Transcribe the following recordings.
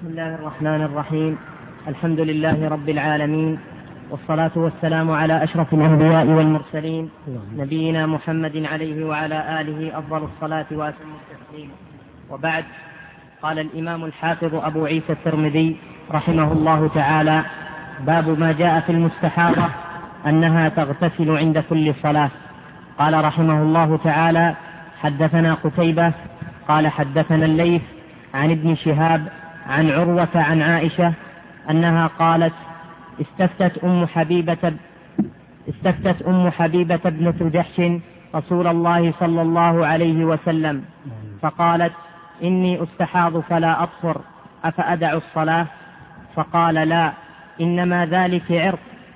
بسم الله الرحمن الرحيم. الحمد لله رب العالمين، والصلاة والسلام على أشرف الأنبياء والمرسلين نبينا محمد عليه وعلى آله أفضل الصلاة وأتم التسليم. وبعد، قال الإمام الحافظ أبو عيسى الترمذي رحمه الله تعالى: باب ما جاء في المستحاضة أنها تغتسل عند كل صلاة. قال رحمه الله تعالى: حدثنا قتيبة قال حدثنا الليث عن ابن شهاب عن عروة عن عائشة أنها قالت: استفتت أم حبيبة ابنة جحش رسول الله صلى الله عليه وسلم فقالت: إني أستحاض فلا أطهر، أفأدع الصلاة؟ فقال: لا، إنما ذلك عرق،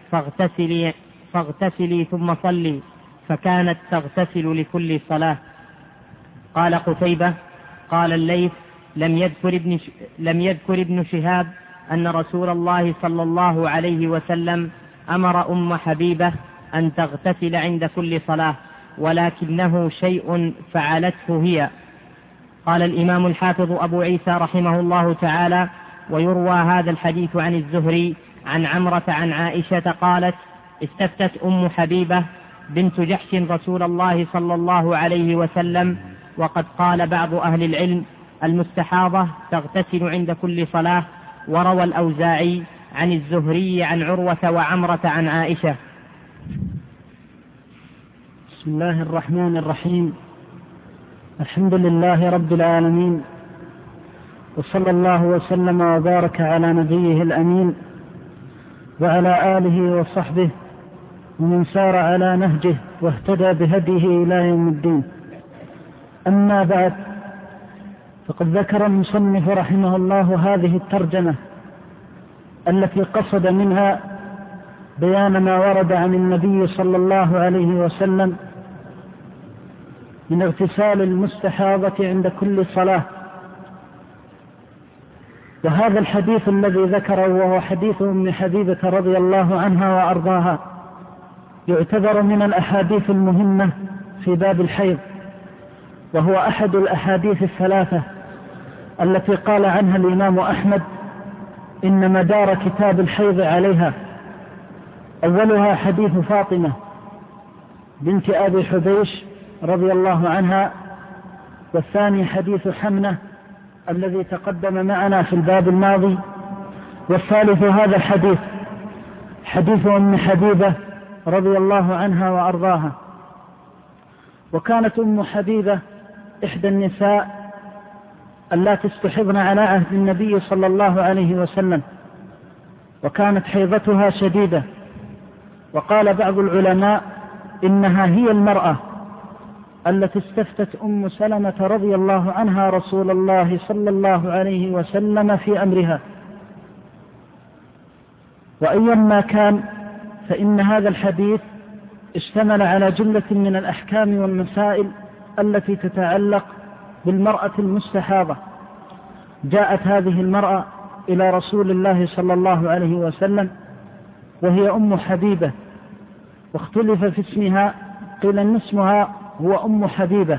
فاغتسلي ثم صلي. فكانت تغتسل لكل صلاة. قال قتيبة: قال الليث: لم يذكر ابن شهاب أن رسول الله صلى الله عليه وسلم أمر أم حبيبة أن تغتسل عند كل صلاة، ولكنه شيء فعلته هي. قال الإمام الحافظ أبو عيسى رحمه الله تعالى: ويروى هذا الحديث عن الزهري عن عمرة عن عائشة قالت: استفتت أم حبيبة بنت جحش رسول الله صلى الله عليه وسلم. وقد قال بعض أهل العلم: المستحاضة تغتسل عند كل صلاة. وروى الأوزاعي عن الزهري عن عروة وعمرة عن عائشة. بسم الله الرحمن الرحيم. الحمد لله رب العالمين، وصلى الله وسلم وبارك على نبيه الأمين وعلى آله وصحبه ومن سار على نهجه واهتدى بهديه إلى يوم الدين. أما بعد، فقد ذكر المصنف رحمه الله هذه الترجمة التي قصد منها بيان ما ورد عن النبي صلى الله عليه وسلم من اغتسال المستحاضة عند كل صلاة. وهذا الحديث الذي ذكره وهو حديث أم حبيبة رضي الله عنها وأرضاها يعتبر من الأحاديث المهمة في باب الحيض، وهو أحد الأحاديث الثلاثة التي قال عنها الإمام أحمد إن مدار كتاب الحيض عليها. أولها حديث فاطمة بنت أبي حبيش رضي الله عنها، والثاني حديث حمنة الذي تقدم معنا في الباب الماضي، والثالث هذا الحديث حديث أم حبيبة رضي الله عنها وأرضاها. وكانت أم حبيبة إحدى النساء اللاتي استحضن على عهد النبي صلى الله عليه وسلم، وكانت حيضتها شديدة. وقال بعض العلماء إنها هي المرأة التي استفتت أم سلمة رضي الله عنها رسول الله صلى الله عليه وسلم في أمرها. وأيما كان، فإن هذا الحديث اشتمل على جملة من الأحكام والمسائل التي تتعلق بالمرأة المستحاضة. جاءت هذه المرأة إلى رسول الله صلى الله عليه وسلم وهي أم حبيبة، واختلف في اسمها، قيل أن اسمها هو أم حبيبة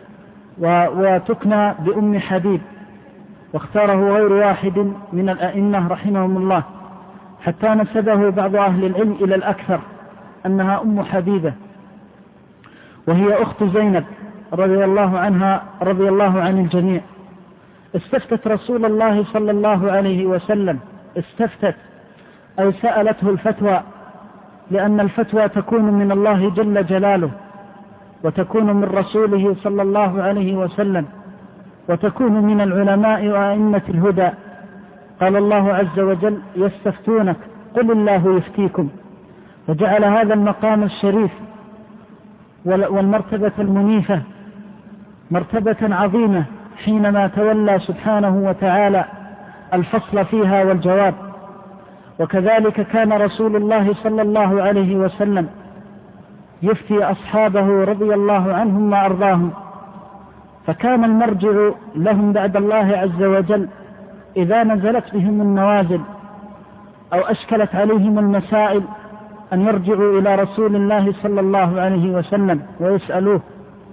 وتكنى بأم حبيب، واختاره غير واحد من الأئمة رحمهم الله، حتى نسبه بعض أهل العلم إلى الأكثر أنها أم حبيبة، وهي أخت زينب رضي الله عنها رضي الله عن الجميع. استفتت رسول الله صلى الله عليه وسلم، استفتت أي سألته الفتوى، لأن الفتوى تكون من الله جل جلاله، وتكون من رسوله صلى الله عليه وسلم، وتكون من العلماء وأئمة الهدى. قال الله عز وجل: يستفتونك قل الله يفتيكم. وجعل هذا المقام الشريف والمرتبة المنيفة مرتبة عظيمة حينما تولى سبحانه وتعالى الفصل فيها والجواب. وكذلك كان رسول الله صلى الله عليه وسلم يفتي أصحابه رضي الله عنهم وأرضاهم، فكان المرجع لهم بعد الله عز وجل إذا نزلت بهم النوازل أو أشكلت عليهم المسائل أن يرجعوا إلى رسول الله صلى الله عليه وسلم ويسألوه.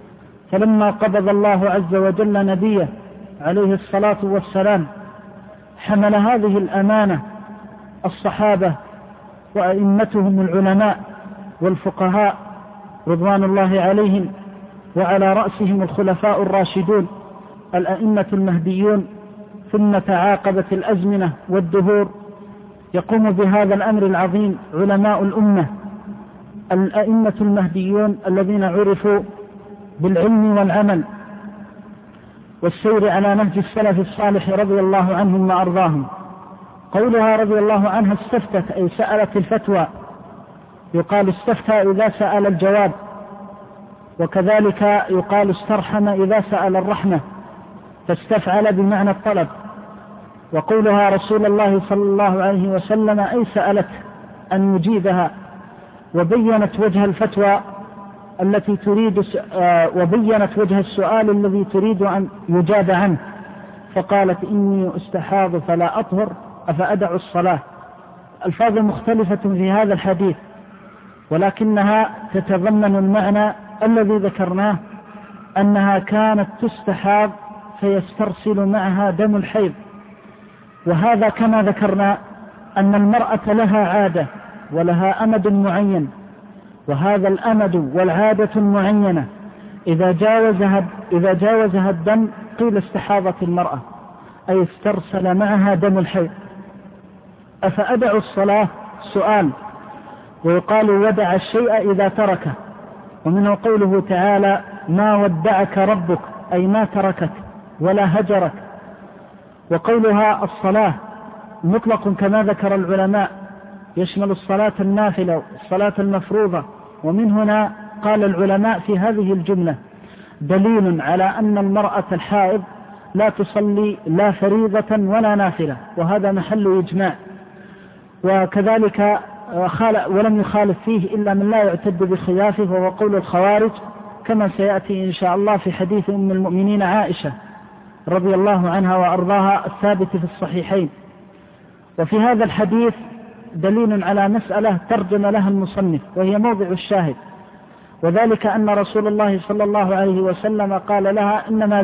فلما قبض الله عز وجل نبيه عليه الصلاة والسلام حمل هذه الأمانة الصحابة وأئمتهم العلماء والفقهاء رضوان الله عليهم، وعلى رأسهم الخلفاء الراشدون الأئمة المهديون، ثم تعاقبت الأزمنة والدهور يقوم بهذا الأمر العظيم علماء الأمة الأئمة المهديون الذين عرفوا بالعلم والعمل والسير على نهج السلف الصالح رضي الله عنهم وأرضاهم. قولها رضي الله عنها استفتت أي سألت الفتوى، يقال استفتى إذا سأل الجواب، وكذلك يقال استرحم إذا سأل الرحمة، فاستفعل بمعنى الطلب. وقولها رسول الله صلى الله عليه وسلم أي سألت أن يجيبها، وبينت وجه الفتوى التي تريد وبينت وجه السؤال الذي تريد أن يجاب عنه، فقالت إني أستحاض فلا أطهر أفأدع الصلاة. الفاظ مختلفة في هذا الحديث، ولكنها تتضمن المعنى الذي ذكرناه، أنها كانت تستحاض فيسترسل معها دم الحيض. وهذا كما ذكرنا أن المرأة لها عادة ولها أمد معين، وهذا الأمد والعادة المعينة إذا جاوزها الدم قيل استحاضت المرأة، أي استرسل معها دم الحيض. أفأدع الصلاة سؤال، ويقال ودع الشيء إذا تركه، ومنه قوله تعالى ما ودعك ربك أي ما تركك ولا هجرك. وقولها الصلاة مطلق كما ذكر العلماء، يشمل الصلاة النافلة والصلاة المفروضة، ومن هنا قال العلماء في هذه الجملة دليل على أن المرأة الحائض لا تصلي لا فريضة ولا نافلة، وهذا محل إجماع. وكذلك ولم يخالف فيه إلا من لا يعتد بخلافه، وهو قول الخوارج، كما سيأتي إن شاء الله في حديث أم المؤمنين عائشة رضي الله عنها وأرضاها الثابت في الصحيحين. وفي هذا الحديث دليل على مسألة ترجم لها المصنف، وهي موضع الشاهد، وذلك أن رسول الله صلى الله عليه وسلم قال لها إنما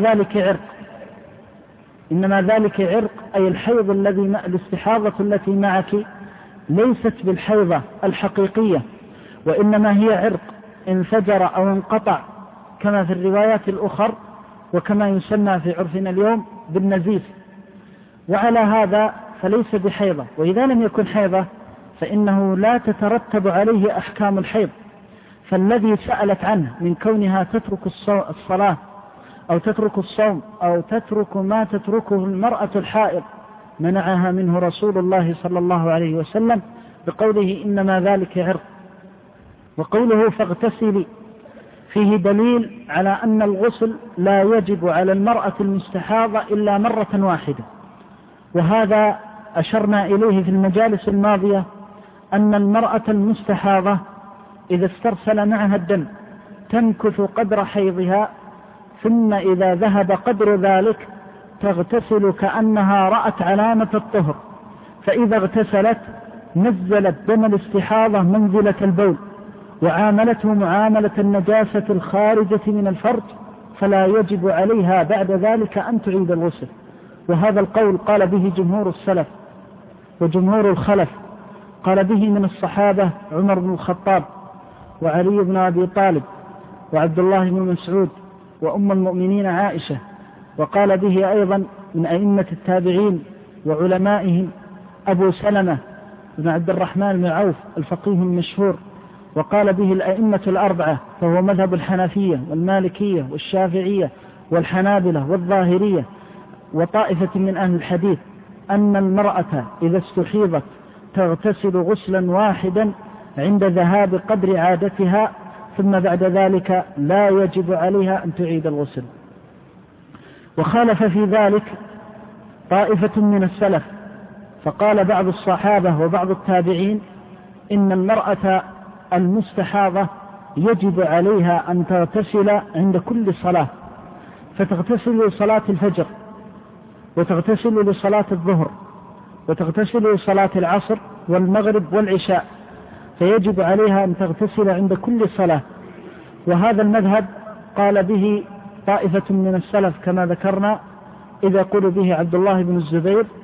ذلك عرق، أي الحيض الاستحاضة التي معك ليست بالحيضة الحقيقية، وإنما هي عرق انفجر أو انقطع كما في الروايات الأخر، وكما يسمى في عرفنا اليوم بالنزيف، وعلى هذا فليس بحيضة. وإذا لم يكن حيضة فإنه لا تترتب عليه أحكام الحيض، فالذي سألت عنه من كونها تترك الصلاة أو تترك الصوم أو تترك ما تتركه المرأة الحائض منعها منه رسول الله صلى الله عليه وسلم بقوله إنما ذلك عرق. وقوله فاغتسلي فيه دليل على أن الغسل لا يجب على المرأة المستحاضة إلا مرة واحدة، وهذا أشرنا إليه في المجالس الماضية، أن المرأة المستحاضة إذا استرسل معها الدم تمكث قدر حيضها، ثم إذا ذهب قدر ذلك تغتسل كأنها رأت علامة الطهر، فإذا اغتسلت نزلت دم الاستحاضة منزلة البول، وعاملته معاملة النجاسة الخارجة من الفرج، فلا يجب عليها بعد ذلك أن تعيد الغسل. وهذا القول قال به جمهور السلف وجمهور الخلف، قال به من الصحابة عمر بن الخطاب وعلي بن أبي طالب وعبد الله بن مسعود وأم المؤمنين عائشة، وقال به أيضا من أئمة التابعين وعلمائهم أبو سلمة بن عبد الرحمن بن عوف الفقيه المشهور، وقال به الأئمة الأربعة، فهو مذهب الحنفية والمالكية والشافعية والحنابلة والظاهرية وطائفة من أهل الحديث، أن المرأة إذا استحيضت تغتسل غسلا واحدا عند ذهاب قدر عادتها، ثم بعد ذلك لا يجب عليها أن تعيد الغسل. وخالف في ذلك طائفة من السلف، فقال بعض الصحابة وبعض التابعين إن المرأة المستحاضة يجب عليها أن تغتسل عند كل صلاة، فتغتسل لصلاة الفجر، وتغتسل لصلاة الظهر، وتغتسل لصلاة العصر والمغرب والعشاء، فيجب عليها أن تغتسل عند كل صلاة. وهذا المذهب قال به طائفة من السلف كما ذكرنا، إذا قال به عبد الله بن الزبير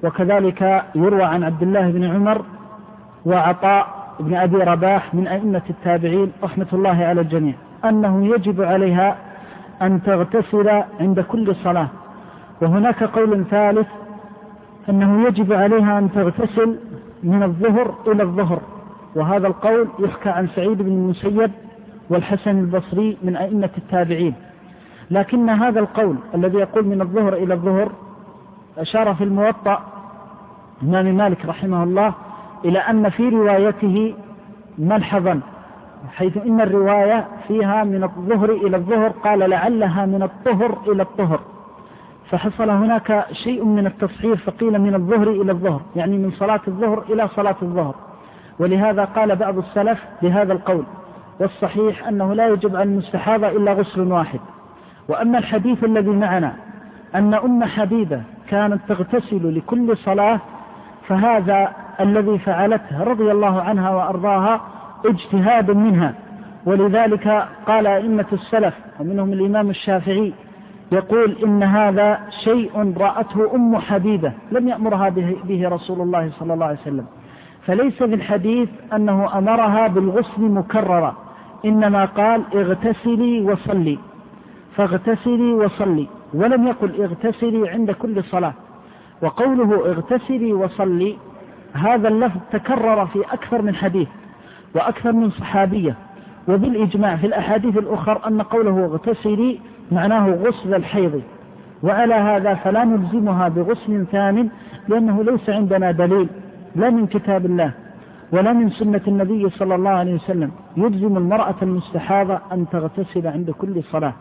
وكذلك يروى عن عبد الله بن عمر وعطاء بن أبي رباح من أئمة التابعين رحمة الله على الجميع أنه يجب عليها أن تغتسل عند كل صلاة. وهناك قول ثالث أنه يجب عليها أن تغتسل من الظهر إلى الظهر، وهذا القول يحكى عن سعيد بن المسيب والحسن البصري من أئمة التابعين. لكن هذا القول الذي يقول من الظهر إلى الظهر أشار في الموطأ إمام مالك رحمه الله إلى أن في روايته ملحظا، حيث إن الرواية فيها من الظهر إلى الظهر، قال لعلها من الطهر إلى الطهر، فحصل هناك شيء من التصحيح فقيل من الظهر إلى الظهر، يعني من صلاة الظهر إلى صلاة الظهر. ولهذا قال بعض السلف بهذا القول، والصحيح أنه لا يجب على المستحاضة إلا غسل واحد. وأما الحديث الذي معنا أن أم حبيبة كانت تغتسل لكل صلاة، فهذا الذي فعلته رضي الله عنها وأرضاها اجتهاد منها، ولذلك قال أئمة السلف ومنهم الإمام الشافعي يقول إن هذا شيء رأته أم حبيبة لم يأمرها به رسول الله صلى الله عليه وسلم، فليس في الحديث أنه أمرها بالغسل مكررا، إنما قال اغتسلي وصلي، فاغتسلي وصلي، ولم يقل اغتسلي عند كل صلاة. وقوله اغتسلي وصلي هذا اللفظ تكرر في أكثر من حديث وأكثر من صحابية، وبالإجماع في الأحاديث الأخرى أن قوله اغتسلي معناه غسل الحيض، وعلى هذا فلا نلزمها بغسل ثانٍ، لأنه ليس عندنا دليل لا من كتاب الله ولا من سنة النبي صلى الله عليه وسلم يلزم المرأة المستحاضة أن تغتسل عند كل صلاة.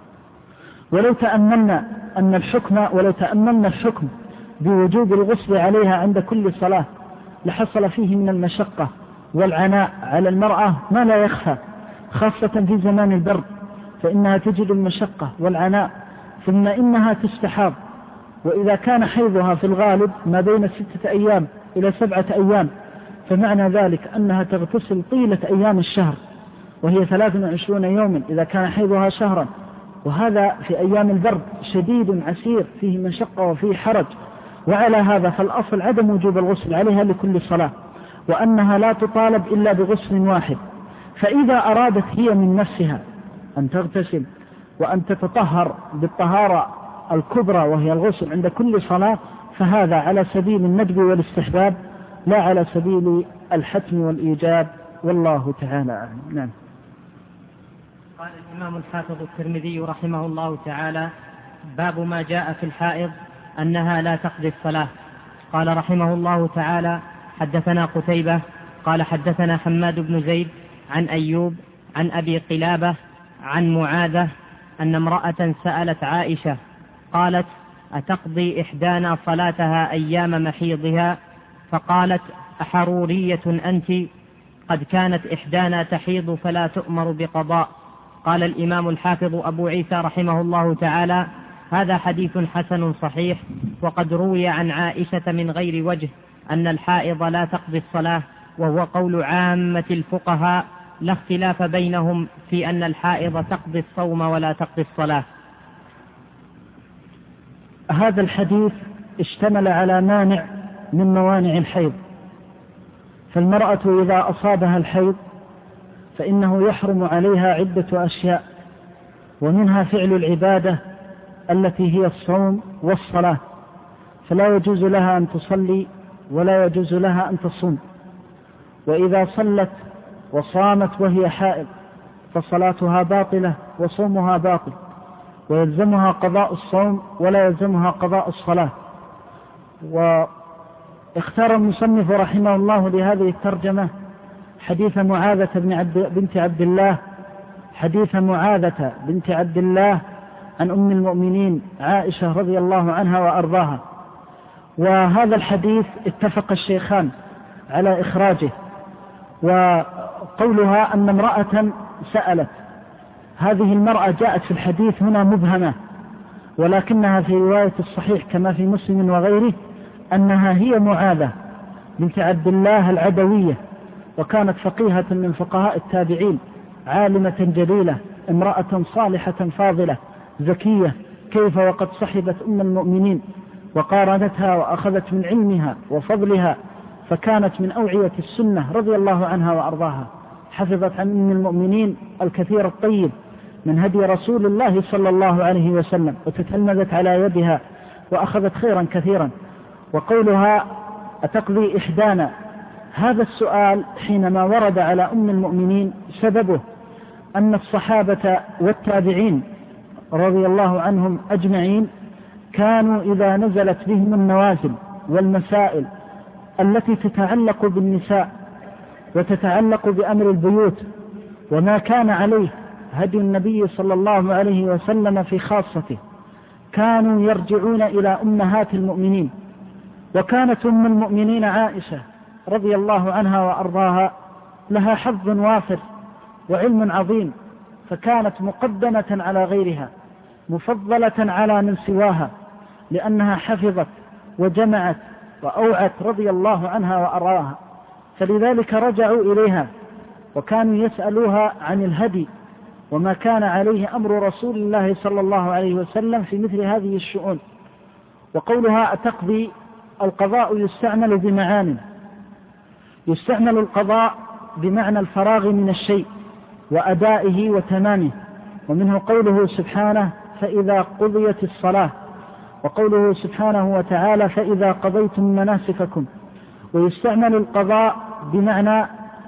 ولو تأملنا الحكم بوجوب الغسل عليها عند كل صلاة لحصل فيه من المشقة والعناء على المرأة ما لا يخفى، خاصة في زمان البرد، فإنها تجد المشقة والعناء، ثم إنها تستحاض، وإذا كان حيضها في الغالب ما بين 6 أيام إلى 7 أيام، فمعنى ذلك أنها تغتسل طيلة أيام الشهر، وهي 23 يوما إذا كان حيضها شهرا، وهذا في أيام البرد شديد عسير فيه مشقة وفيه حرج. وعلى هذا فالأصل عدم وجوب الغسل عليها لكل صلاة، وأنها لا تطالب إلا بغسل واحد. فإذا أرادت هي من نفسها أن تغتسل وأن تتطهر بالطهارة الكبرى وهي الغسل عند كل صلاة، فهذا على سبيل الندب والاستحباب لا على سبيل الحتم والإيجاب، والله تعالى أعلم. نعم. قال الإمام الحافظ الترمذي رحمه الله تعالى: باب ما جاء في الحائض أنها لا تقضي الصلاة. قال رحمه الله تعالى: حدثنا قتيبة قال حدثنا حماد بن زيد عن أيوب عن أبي قلابة عن معاذة أن امرأة سألت عائشة قالت: أتقضي إحدانا صلاتها أيام محيضها؟ فقالت: أحرورية أنت؟ قد كانت إحدانا تحيض فلا تؤمر بقضاء. قال الإمام الحافظ أبو عيسى رحمه الله تعالى: هذا حديث حسن صحيح، وقد روي عن عائشة من غير وجه أن الحائض لا تقضي الصلاة، وهو قول عامة الفقهاء، لا اختلاف بينهم في أن الحائض تقضي الصوم ولا تقضي الصلاة. هذا الحديث اشتمل على مانع من موانع الحيض، فالمرأة إذا أصابها الحيض فإنه يحرم عليها عدة أشياء، ومنها فعل العبادة التي هي الصوم والصلاة، فلا يجوز لها أن تصلي ولا يجوز لها أن تصوم. وإذا صلت وصامت وهي حائض فصلاتها باطلة وصومها باطل، ويلزمها قضاء الصوم ولا يلزمها قضاء الصلاة. واختار المصنف رحمه الله لهذه الترجمة حديث معاذة بنت عبد الله عن أم المؤمنين عائشة رضي الله عنها وأرضاها. وهذا الحديث اتفق الشيخان على إخراجه. وقولها أن امرأة سألت، هذه المرأة جاءت في الحديث هنا مبهمة، ولكنها في رواية الصحيح كما في مسلم وغيره أنها هي معاذة بنت عبد الله العدوية، وكانت فقيهة من فقهاء التابعين، عالمة جليلة، امرأة صالحة فاضلة زكية، كيف وقد صحبت أم المؤمنين وقارنتها وأخذت من علمها وفضلها، فكانت من أوعية السنة رضي الله عنها وأرضاها. حفظت عن أم المؤمنين الكثير الطيب من هدي رسول الله صلى الله عليه وسلم، وتتلمذت على يدها وأخذت خيرا كثيرا. وقولها أتقضي إحدانا، هذا السؤال حينما ورد على أم المؤمنين سببه أن الصحابة والتابعين رضي الله عنهم أجمعين كانوا إذا نزلت بهم النوازل والمسائل التي تتعلق بالنساء وتتعلق بأمر البيوت وما كان عليه هدي النبي صلى الله عليه وسلم في خاصته، كانوا يرجعون إلى أمهات المؤمنين. وكانت أم المؤمنين عائشة رضي الله عنها وأرضاها لها حظ وافر وعلم عظيم، فكانت مقدمة على غيرها، مفضلة على من سواها، لأنها حفظت وجمعت وأوعت رضي الله عنها وأرضاها. فلذلك رجعوا إليها وكانوا يسألوها عن الهدي وما كان عليه أمر رسول الله صلى الله عليه وسلم في مثل هذه الشؤون. وقولها أتقضي، القضاء يستعمل بمعان، يستعمل القضاء بمعنى الفراغ من الشيء وأدائه وتمامه، ومنه قوله سبحانه فإذا قضيت الصلاة، وقوله سبحانه وتعالى فإذا قضيتم مناسككم. ويستعمل القضاء بمعنى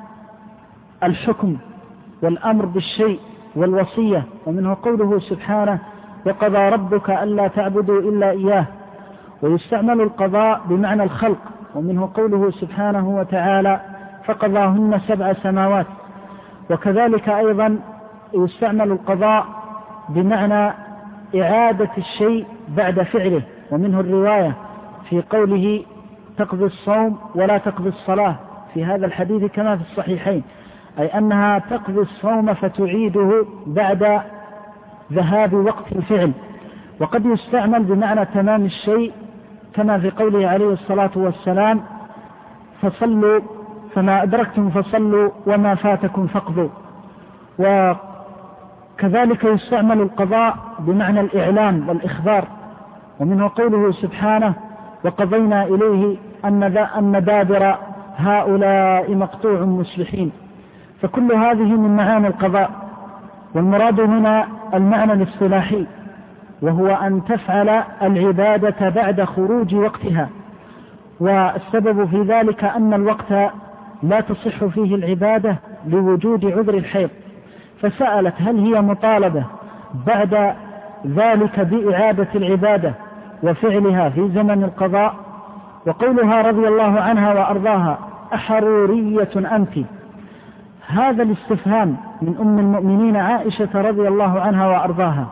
الحكم والأمر بالشيء والوصية، ومنه قوله سبحانه وقضى ربك ألا تعبدوا إلا إياه. ويستعمل القضاء بمعنى الخلق، ومنه قوله سبحانه وتعالى فقضاهن 7 سماوات. وكذلك أيضا يستعمل القضاء بمعنى إعادة الشيء بعد فعله، ومنه الرواية في قوله تقضي الصوم ولا تقضي الصلاة في هذا الحديث كما في الصحيحين، أي أنها تقضي الصوم فتعيده بعد ذهاب وقت الفعل. وقد يستعمل بمعنى تمام الشيء كما في قوله عليه الصلاة والسلام فصلوا فما أدركتم فصلوا وما فاتكم فاقضوا. وكذلك يستعمل القضاء بمعنى الإعلام والإخبار، ومنه قوله سبحانه وقضينا إليه أن دابر هؤلاء مقطوع مصبحين. فكل هذه من معاني القضاء. والمراد هنا المعنى الاصطلاحي، وهو أن تفعل العبادة بعد خروج وقتها. والسبب في ذلك أن الوقت لا تصح فيه العبادة لوجود عذر الحيض، فسألت هل هي مطالبة بعد ذلك بإعادة العبادة وفعلها في زمن القضاء. وقولها رضي الله عنها وأرضاها أحرورية أنت، هذا الاستفهام من أم المؤمنين عائشة رضي الله عنها وأرضاها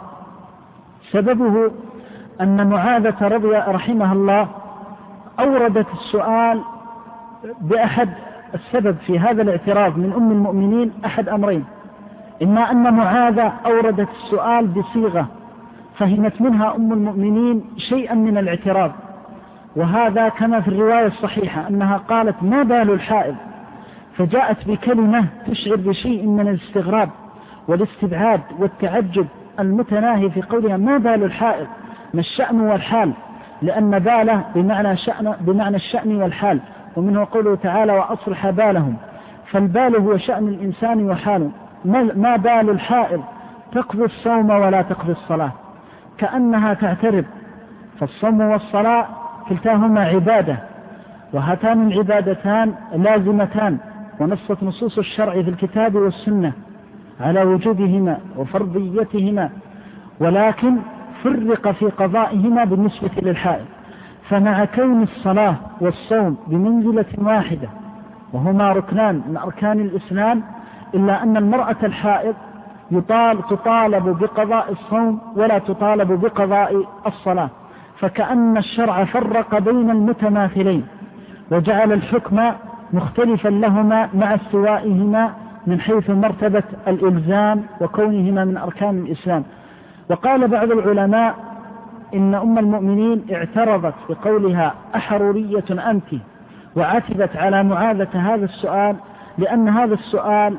سببه أن معاذة رضي رحمها الله أوردت السؤال بأحد السبب في هذا الاعتراض من أم المؤمنين أحد أمرين: إما أن معاذة أوردت السؤال بصيغة فهمت منها أم المؤمنين شيئا من الاعتراض، وهذا كما في الرواية الصحيحة أنها قالت ما بال الحائض، فجاءت بكلمة تشعر بشيء من الاستغراب والاستبعاد والتعجب المتناهي في قولها ما بال الحائض، ما الشأن والحال، لأن باله بمعنى الشأن والحال، ومنه قوله تعالى وأصلح بالهم، فالبال هو شأن الإنسان وحاله. ما بال الحائض تقضي الصوم ولا تقضي الصلاة، كأنها تعترض، فالصوم والصلاة كلتاهما عبادة، وهاتان العبادتان لازمتان، ونصت نصوص الشرع في الكتاب والسنة على وجوبهما وفرضيتهما، ولكن فرق في قضائهما بالنسبة للحائض. فمع كون الصلاة والصوم بمنزلة واحدة وهما ركنان من أركان الإسلام، إلا أن المرأة الحائض تطالب بقضاء الصوم ولا تطالب بقضاء الصلاة، فكأن الشرع فرق بين المتماثلين وجعل الحكم مختلفا لهما مع استوائهما من حيث مرتبة الإلزام وكونهما من أركان الإسلام. وقال بعض العلماء إن أم المؤمنين اعترضت بقولها أحرورية أنت، وعتبت على معاذة هذا السؤال، لأن هذا السؤال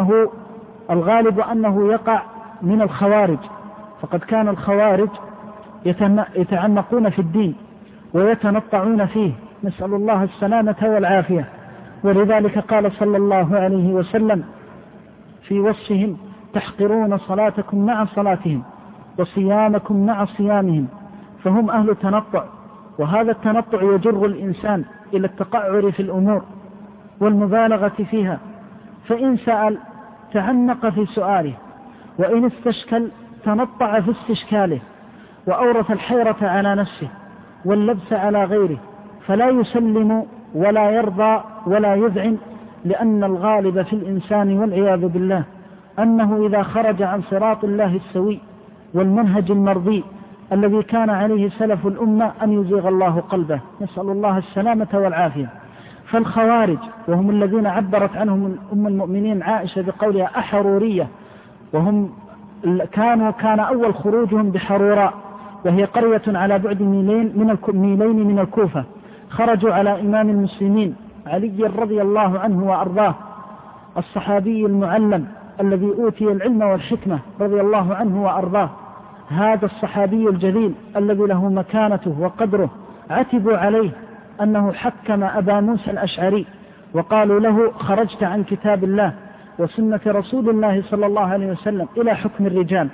الغالب أنه يقع من الخوارج، فقد كان الخوارج يتعمقون في الدين ويتنطعون فيه، نسأل الله السلامة والعافية. ولذلك قال صلى الله عليه وسلم في وصفهم: تحقرون صلاتكم مع صلاتهم وصيامكم مع صيامهم. فهم أهل تنطع، وهذا التنطع يجر الإنسان إلى التقعر في الأمور والمبالغة فيها، فإن سأل تعمق في سؤاله، وإن استشكل تنطع في استشكاله، وأورث الحيرة على نفسه واللبس على غيره، فلا يسلم ولا يرضى ولا يذعن، لأن الغالب في الإنسان والعياذ بالله أنه إذا خرج عن صراط الله السوي والمنهج المرضي الذي كان عليه سلف الأمة أن يزيغ الله قلبه، نسأل الله السلامة والعافية. فالخوارج، وهم الذين عبرت عنهم أم المؤمنين عائشة بقولها أحرورية، وهم كان أول خروجهم بحروراء، وهي قرية على بعد ميلين من الكوفة، خرجوا على إمام المسلمين علي رضي الله عنه وأرضاه، الصحابي المعلم الذي أوتي العلم والحكمة رضي الله عنه وأرضاه، هذا الصحابي الجليل الذي له مكانته وقدره. عتبوا عليه أنه حكم أبا موسى الأشعري، وقالوا له: خرجت عن كتاب الله وسنة رسول الله صلى الله عليه وسلم إلى حكم الرجال.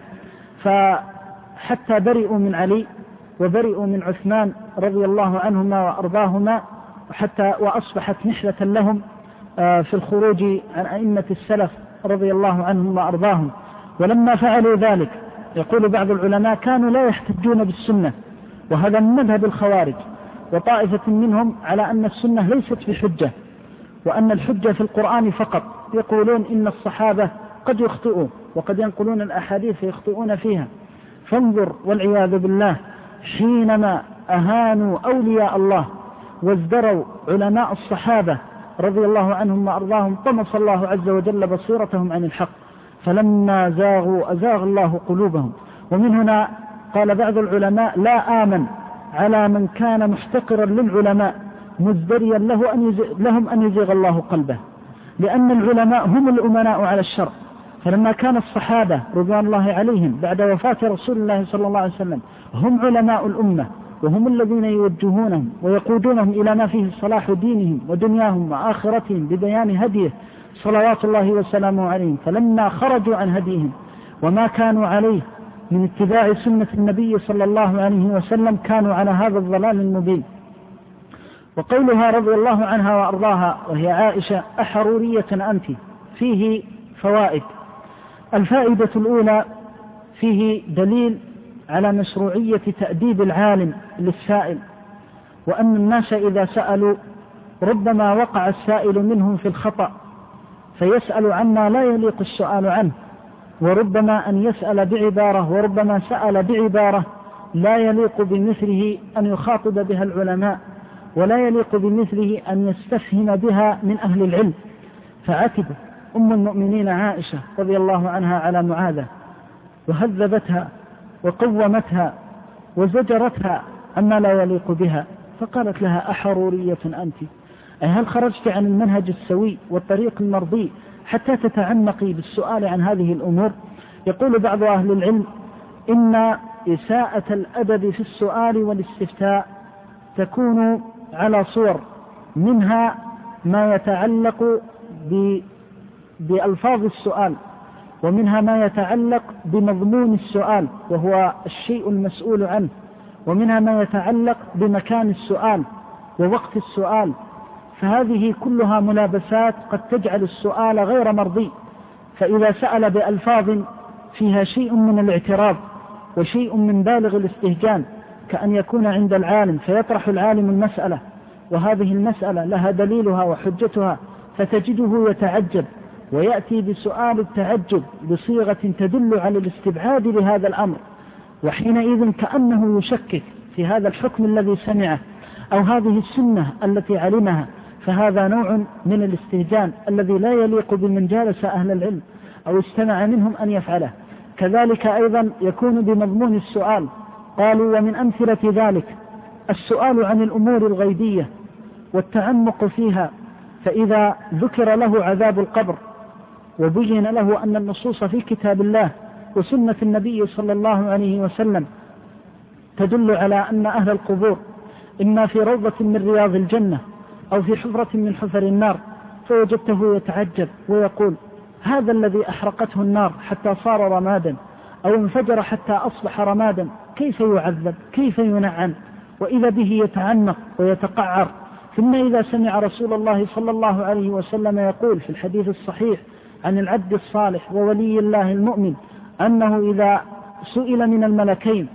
فحتى برئوا من علي وبرئوا من عثمان رضي الله عنهما وأرضاهما، وأصبحت نحلة لهم في الخروج عن أئمة السلف رضي الله عنهم وأرضاهم. ولما فعلوا ذلك، يقول بعض العلماء، كانوا لا يحتجون بالسنة، وهذا من مذهب الخوارج، وطائفة منهم على أن السنة ليست بحجة، وأن الحجة في القرآن فقط. يقولون إن الصحابة قد يخطئوا وقد ينقلون الأحاديث يخطئون فيها. فانظر والعياذ بالله، حينما أهانوا أولياء الله وازدروا علماء الصحابة رضي الله عنهم وأرضاهم، طمس الله عز وجل بصيرتهم عن الحق، فلما زاغوا أزاغ الله قلوبهم. ومن هنا قال بعض العلماء: لا آمن على من كان محتقرا للعلماء مزدريا لهم أن يزيغ الله قلبه، لأن العلماء هم الأمناء على الشر. فلما كان الصحابة رضوان الله عليهم بعد وفاة رسول الله صلى الله عليه وسلم هم علماء الأمة، وهم الذين يوجهونهم ويقودونهم إلى ما فيه صلاح دينهم ودنياهم وآخرتهم ببيان هديه صلوات الله وسلامه عليهم، فلما خرجوا عن هديهم وما كانوا عليه من اتباع سنة النبي صلى الله عليه وسلم، كانوا على هذا الضلال المبين. وقولها رضي الله عنها وأرضاها وهي عائشة: أحرورية أنت، فيه فوائد. الفائدة الأولى: فيه دليل على مشروعية تأديب العالم للسائل، وأن الناس إذا سألوا ربما وقع السائل منهم في الخطأ فيسأل عما لا يليق السؤال عنه، وربما أن يسأل بعبارة وربما سأل بعبارة لا يليق بمثله أن يخاطب بها العلماء، ولا يليق بمثله أن يستفهم بها من أهل العلم. فعتب أم المؤمنين عائشة رضي الله عنها على معاذة، وهذبتها وقومتها وزجرتها عما لا يليق بها، فقالت لها: أحرورية أنت، أي هل خرجت عن المنهج السوي والطريق المرضي حتى تتعمقي بالسؤال عن هذه الأمور؟ يقول بعض أهل العلم: إن إساءة الأدب في السؤال والاستفتاء تكون على صور، منها ما يتعلق بألفاظ السؤال، ومنها ما يتعلق بمضمون السؤال وهو الشيء المسؤول عنه، ومنها ما يتعلق بمكان السؤال ووقت السؤال. فهذه كلها ملابسات قد تجعل السؤال غير مرضي. فإذا سأل بألفاظ فيها شيء من الاعتراض وشيء من بالغ الاستهجان، كأن يكون عند العالم فيطرح العالم المسألة وهذه المسألة لها دليلها وحجتها، فتجده يتعجب ويأتي بسؤال التعجب بصيغة تدل على الاستبعاد لهذا الأمر، وحينئذ كأنه يشكك في هذا الحكم الذي سمعه أو هذه السنة التي علمها. فهذا نوع من الاستهجان الذي لا يليق بمن جالس أهل العلم أو استمع منهم أن يفعله. كذلك أيضا يكون بمضمون السؤال. قالوا: ومن أمثلة ذلك السؤال عن الأمور الغيبية والتعمق فيها، فإذا ذكر له عذاب القبر وبين له أن النصوص في كتاب الله وسنة النبي صلى الله عليه وسلم تدل على أن أهل القبور إما في روضة من رياض الجنة أو في حفرة من حفر النار، فوجدته يتعجب ويقول: هذا الذي أحرقته النار حتى صار رمادا أو انفجر حتى أصبح رمادا كيف يعذب؟ كيف ينعم؟ وإذا به يتعنق ويتقعر. ثم إذا سمع رسول الله صلى الله عليه وسلم يقول في الحديث الصحيح عن العبد الصالح وولي الله المؤمن أنه إذا سئل من الملكين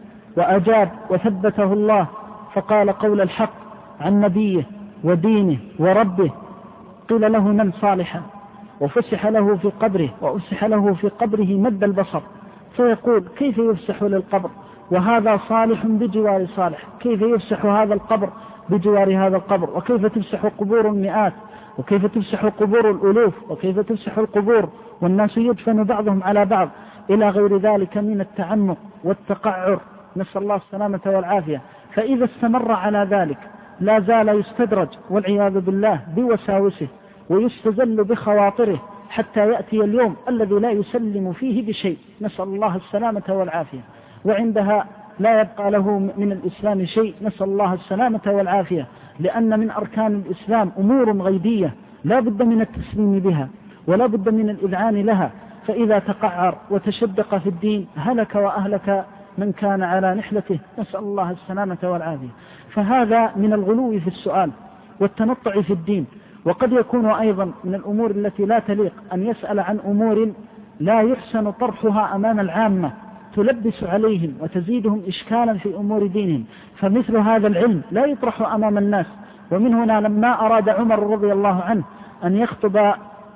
وأجاب وثبته الله فقال قول الحق عن نبيه ودينه وربه قيل له: نم صالحا، وفسح له في قبره، وأفسح له في قبره مد البصر، فيقول: كيف يفسح للقبر وهذا صالح بجوار صالح؟ كيف يفسح هذا القبر بجوار هذا القبر؟ وكيف تفسح قبور المئات؟ وكيف تفسح قبور الألوف؟ وكيف تفسح القبور والناس يدفن بعضهم على بعض؟ إلى غير ذلك من التعمق والتقعر، نسأل الله السلامة والعافية. فإذا استمر على ذلك لا زال يستدرج والعياذ بالله بوساوسه ويستزل بخواطره حتى يأتي اليوم الذي لا يسلم فيه بشيء، نسأل الله السلامة والعافية، وعندها لا يبقى له من الإسلام شيء، نسأل الله السلامة والعافية، لأن من أركان الإسلام أمور غيبية لا بد من التسليم بها ولا بد من الإذعان لها، فإذا تقعر وتشدق في الدين هلك وأهلك من كان على نحلته، نسأل الله السلامة والعافية. فهذا من الغلو في السؤال والتنطع في الدين. وقد يكون أيضا من الأمور التي لا تليق أن يسأل عن أمور لا يحسن طرحها أمام العامة تلبس عليهم وتزيدهم إشكالا في أمور دينهم، فمثل هذا العلم لا يطرح أمام الناس. ومن هنا لما أراد عمر رضي الله عنه أن يخطب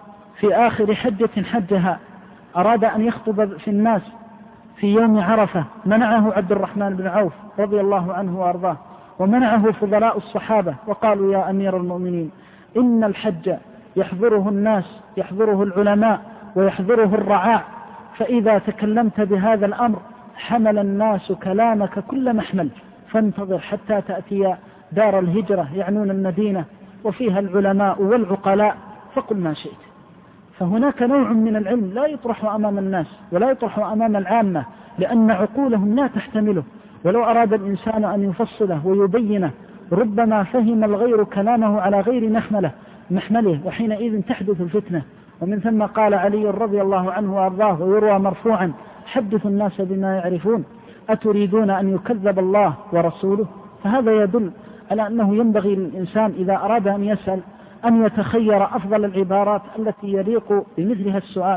في آخر حجة حجها، أراد أن يخطب في الناس في يوم عرفة، منعه عبد الرحمن بن عوف رضي الله عنه وأرضاه، ومنعه فضلاء الصحابة، وقالوا: يا أمير المؤمنين، إن الحج يحضره الناس، يحضره العلماء ويحضره الرعاع، فإذا تكلمت بهذا الأمر حمل الناس كلامك كل محمل، فانتظر حتى تأتي دار الهجرة يعنون المدينة وفيها العلماء والعقلاء فقل ما شئت. فهناك نوع من العلم لا يطرح أمام الناس ولا يطرح أمام العامة لأن عقولهم لا تحتمله، ولو أراد الإنسان أن يفصله ويبينه ربما فهم الغير كلامه على غير محمله، وحينئذ تحدث الفتنة. ومن ثم قال علي رضي الله عنه وأرضاه ويروى مرفوعا: حدث الناس بما يعرفون أتريدون أن يكذب الله ورسوله؟ فهذا يدل على أنه ينبغي للإنسان إذا أراد أن يسأل أن يتخير أفضل العبارات التي يليق بمثلها السؤال.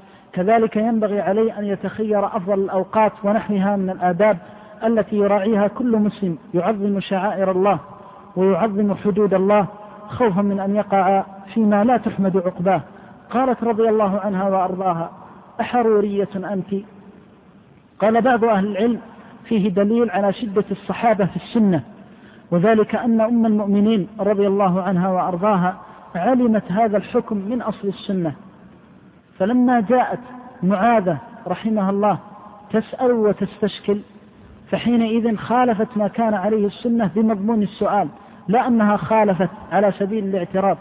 كذلك ينبغي عليه أن يتخير أفضل الأوقات ونحوها من الآداب التي يراعيها كل مسلم يعظم شعائر الله ويعظم حدود الله خوفا من أن يقع فيما لا تحمد عقباه. قالت رضي الله عنها وأرضاها: أحرورية أنت؟ قال بعض أهل العلم: فيه دليل على شدة الصحابة في السنة، وذلك أن أم المؤمنين رضي الله عنها وأرضاها علمت هذا الحكم من أصل السنة، فلما جاءت معاذة رحمها الله تسأل وتستشكل فحينئذ خالفت ما كان عليه السنة بمضمون السؤال، لا أنها خالفت على سبيل الاعتراض،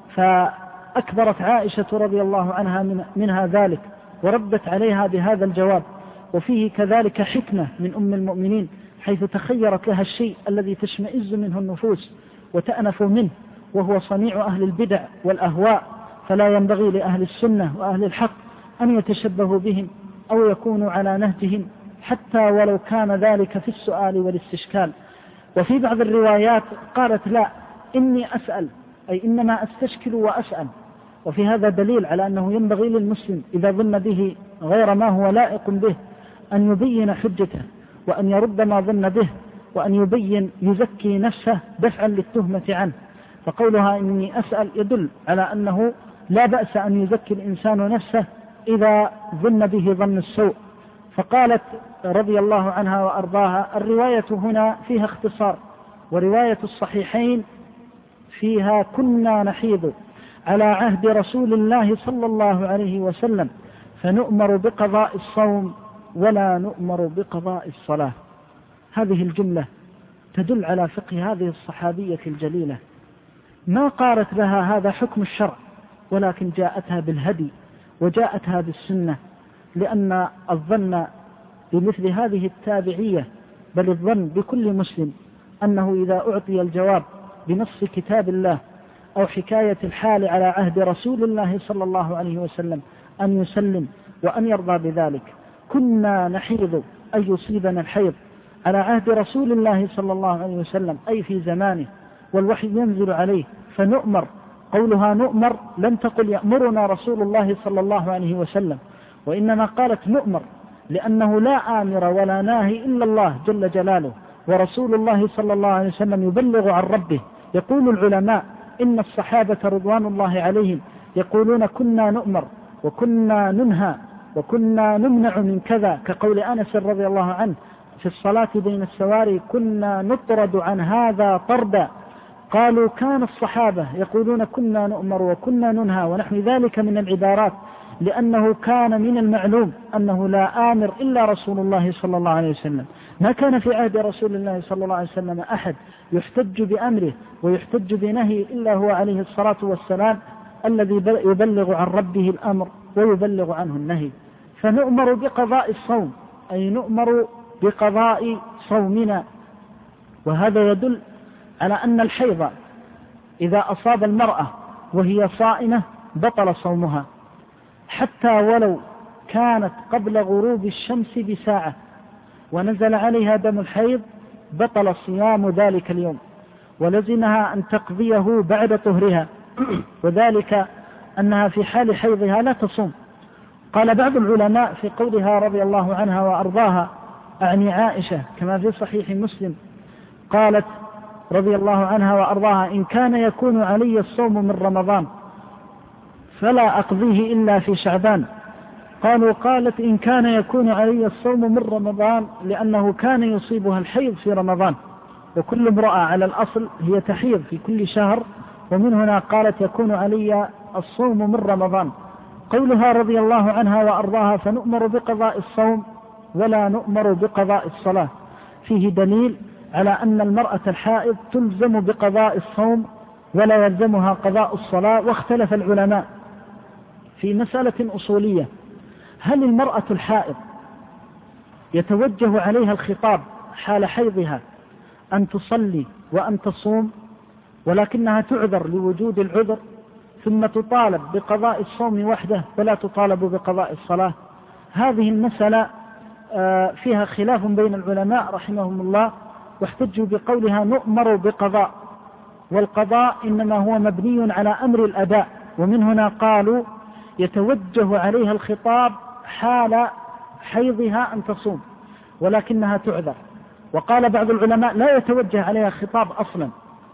فأكبرت عائشة رضي الله عنها منها ذلك وردت عليها بهذا الجواب. وفيه كذلك حكمة من أم المؤمنين حيث تخيرت لها الشيء الذي تشمئز منه النفوس وتأنف منه، وهو صنيع أهل البدع والأهواء، فلا ينبغي لأهل السنة وأهل الحق أن يتشبهوا بهم أو يكونوا على نهجهم حتى ولو كان ذلك في السؤال والاستشكال. وفي بعض الروايات قالت: لا، إني أسأل، أي إنما أستشكل وأسأل. وفي هذا دليل على أنه ينبغي للمسلم إذا ظن به غير ما هو لائق به أن يبين حجته وأن يرد ما ظن به وأن يزكي نفسه دفعا للتهمة عنه. فقولها إني أسأل يدل على أنه لا بأس أن يزكي الإنسان نفسه إذا ظن به ظن السوء. فقالت رضي الله عنها وأرضاها: الرواية هنا فيها اختصار، ورواية الصحيحين فيها كنا نحيض على عهد رسول الله صلى الله عليه وسلم فنؤمر بقضاء الصوم ولا نؤمر بقضاء الصلاة. هذه الجملة تدل على فقه هذه الصحابية الجليلة، ما قالت لها هذا حكم الشرع، ولكن جاءتها بالهدي وجاءتها بالسنة، لأن الظن بمثل هذه التابعية بل الظن بكل مسلم أنه إذا أعطي الجواب بنص كتاب الله أو حكاية الحال على عهد رسول الله صلى الله عليه وسلم أن يسلم وأن يرضى بذلك. كنا نحيض أي يصيبنا الحيض على عهد رسول الله صلى الله عليه وسلم أي في زمانه، والوحي ينزل عليه فنؤمر. قولها نؤمر لم تقل يأمرنا رسول الله صلى الله عليه وسلم، وإنما قالت نؤمر لأنه لا آمر ولا ناهي إلا الله جل جلاله، ورسول الله صلى الله عليه وسلم يبلغ عن ربه. يقول العلماء إن الصحابة رضوان الله عليهم يقولون كنا نؤمر وكنا ننهى وكنا نمنع من كذا، كقول أنس رضي الله عنه في الصلاة بين السواري كنا نطرد عن هذا طردا. قالوا كان الصحابة يقولون كنا نؤمر وكنا ننهى ونحو ذلك من العبارات، لأنه كان من المعلوم أنه لا آمر إلا رسول الله صلى الله عليه وسلم. ما كان في عهد رسول الله صلى الله عليه وسلم أحد يحتج بأمره ويحتج بنهي إلا هو عليه الصلاة والسلام الذي يبلغ عن ربه الأمر ويبلغ عنه النهي. فنؤمر بقضاء الصوم أي نؤمر بقضاء صومنا، وهذا يدل على أن الحيض إذا أصاب المرأة وهي صائمة بطل صومها، حتى ولو كانت قبل غروب الشمس بساعة ونزل عليها دم الحيض بطل صيام ذلك اليوم، ولزمها أن تقضيه بعد طهرها، وذلك أنها في حال حيضها لا تصوم. قال بعض العلماء في قولها رضي الله عنها وأرضاها أعني عائشة كما في صحيح مسلم، قالت رضي الله عنها وأرضاها إن كان يكون علي الصوم من رمضان فلا أقضيه إلا في شعبان. قالت إن كان يكون علي الصوم من رمضان لأنه كان يصيبها الحيض في رمضان، وكل امرأة على الأصل هي تحيض في كل شهر، ومن هنا قالت يكون علي الصوم من رمضان. قولها رضي الله عنها وأرضاها فنؤمر بقضاء الصوم ولا نؤمر بقضاء الصلاة فيه دليل على أن المرأة الحائض تلزم بقضاء الصوم ولا يلزمها قضاء الصلاة. واختلف العلماء في مسألة أصولية: هل المرأة الحائض يتوجه عليها الخطاب حال حيضها أن تصلي وأن تصوم ولكنها تعذر لوجود العذر، ثم تطالب بقضاء الصوم وحده ولا تطالب بقضاء الصلاة؟ هذه المسألة فيها خلاف بين العلماء رحمهم الله، واحتجوا بقولها نؤمر بقضاء، والقضاء إنما هو مبني على أمر الأداء، ومن هنا قالوا يتوجه عليها الخطاب حال حيضها أن تصوم ولكنها تعذر. وقال بعض العلماء لا يتوجه عليها خطاب أصلا،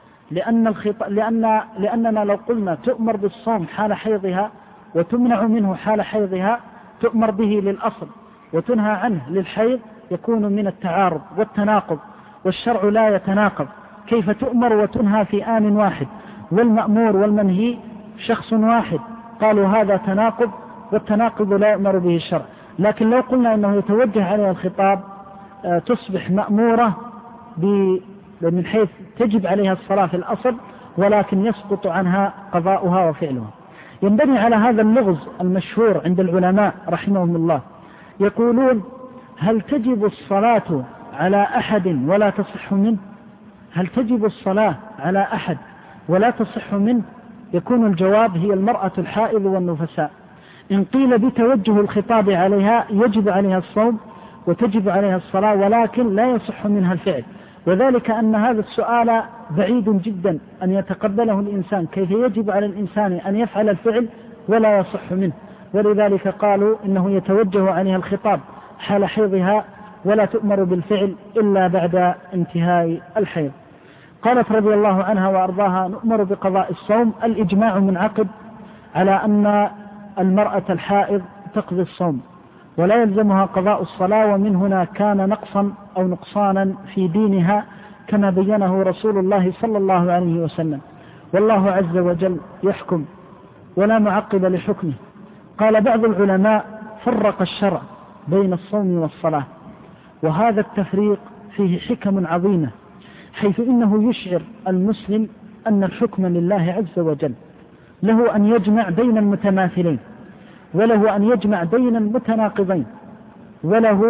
لأننا لو قلنا تؤمر بالصوم حال حيضها وتمنع منه حال حيضها تؤمر به للأصل وتنهى عنه للحيض يكون من التعارض والتناقض، والشرع لا يتناقض. كيف تؤمر وتنهى في آن واحد والمأمور والمنهي شخص واحد؟ قالوا هذا تناقض، والتناقض لا يؤمر به الشرع. لكن لو قلنا أنه يتوجه عليها الخطاب تصبح مأمورة من حيث تجب عليها الصلاة في الأصل، ولكن يسقط عنها قضاؤها وفعلها. ينبني على هذا اللغز المشهور عند العلماء رحمهم الله، يقولون هل تجب الصلاة على أحد ولا تصح منه؟ هل تجب الصلاة على أحد ولا تصح منه؟ يكون الجواب هي المرأة الحائض والنفساء. إن قيل بتوجه الخطاب عليها يجب عليها الصوم وتجب عليها الصلاة ولكن لا يصح منها الفعل، وذلك أن هذا السؤال بعيد جدا أن يتقبله الإنسان. كيف يجب على الإنسان أن يفعل الفعل ولا يصح منه؟ ولذلك قالوا إنه يتوجه عليها الخطاب حال حيضها ولا تؤمر بالفعل إلا بعد انتهاء الحيض. قالت رضي الله عنها وأرضاها نؤمر بقضاء الصوم. الإجماع منعقد على أن المرأة الحائض تقضي الصوم ولا يلزمها قضاء الصلاة، ومن هنا كان نقصا أو نقصانا في دينها كما بينه رسول الله صلى الله عليه وسلم. والله عز وجل يحكم ولا معقب لحكمه. قال بعض العلماء فرق الشرع بين الصوم والصلاة، وهذا التفريق فيه حكم عظيمة، حيث إنه يشعر المسلم أن الحكم لله عز وجل، له أن يجمع بين المتماثلين وله أن يجمع بين المتناقضين، وله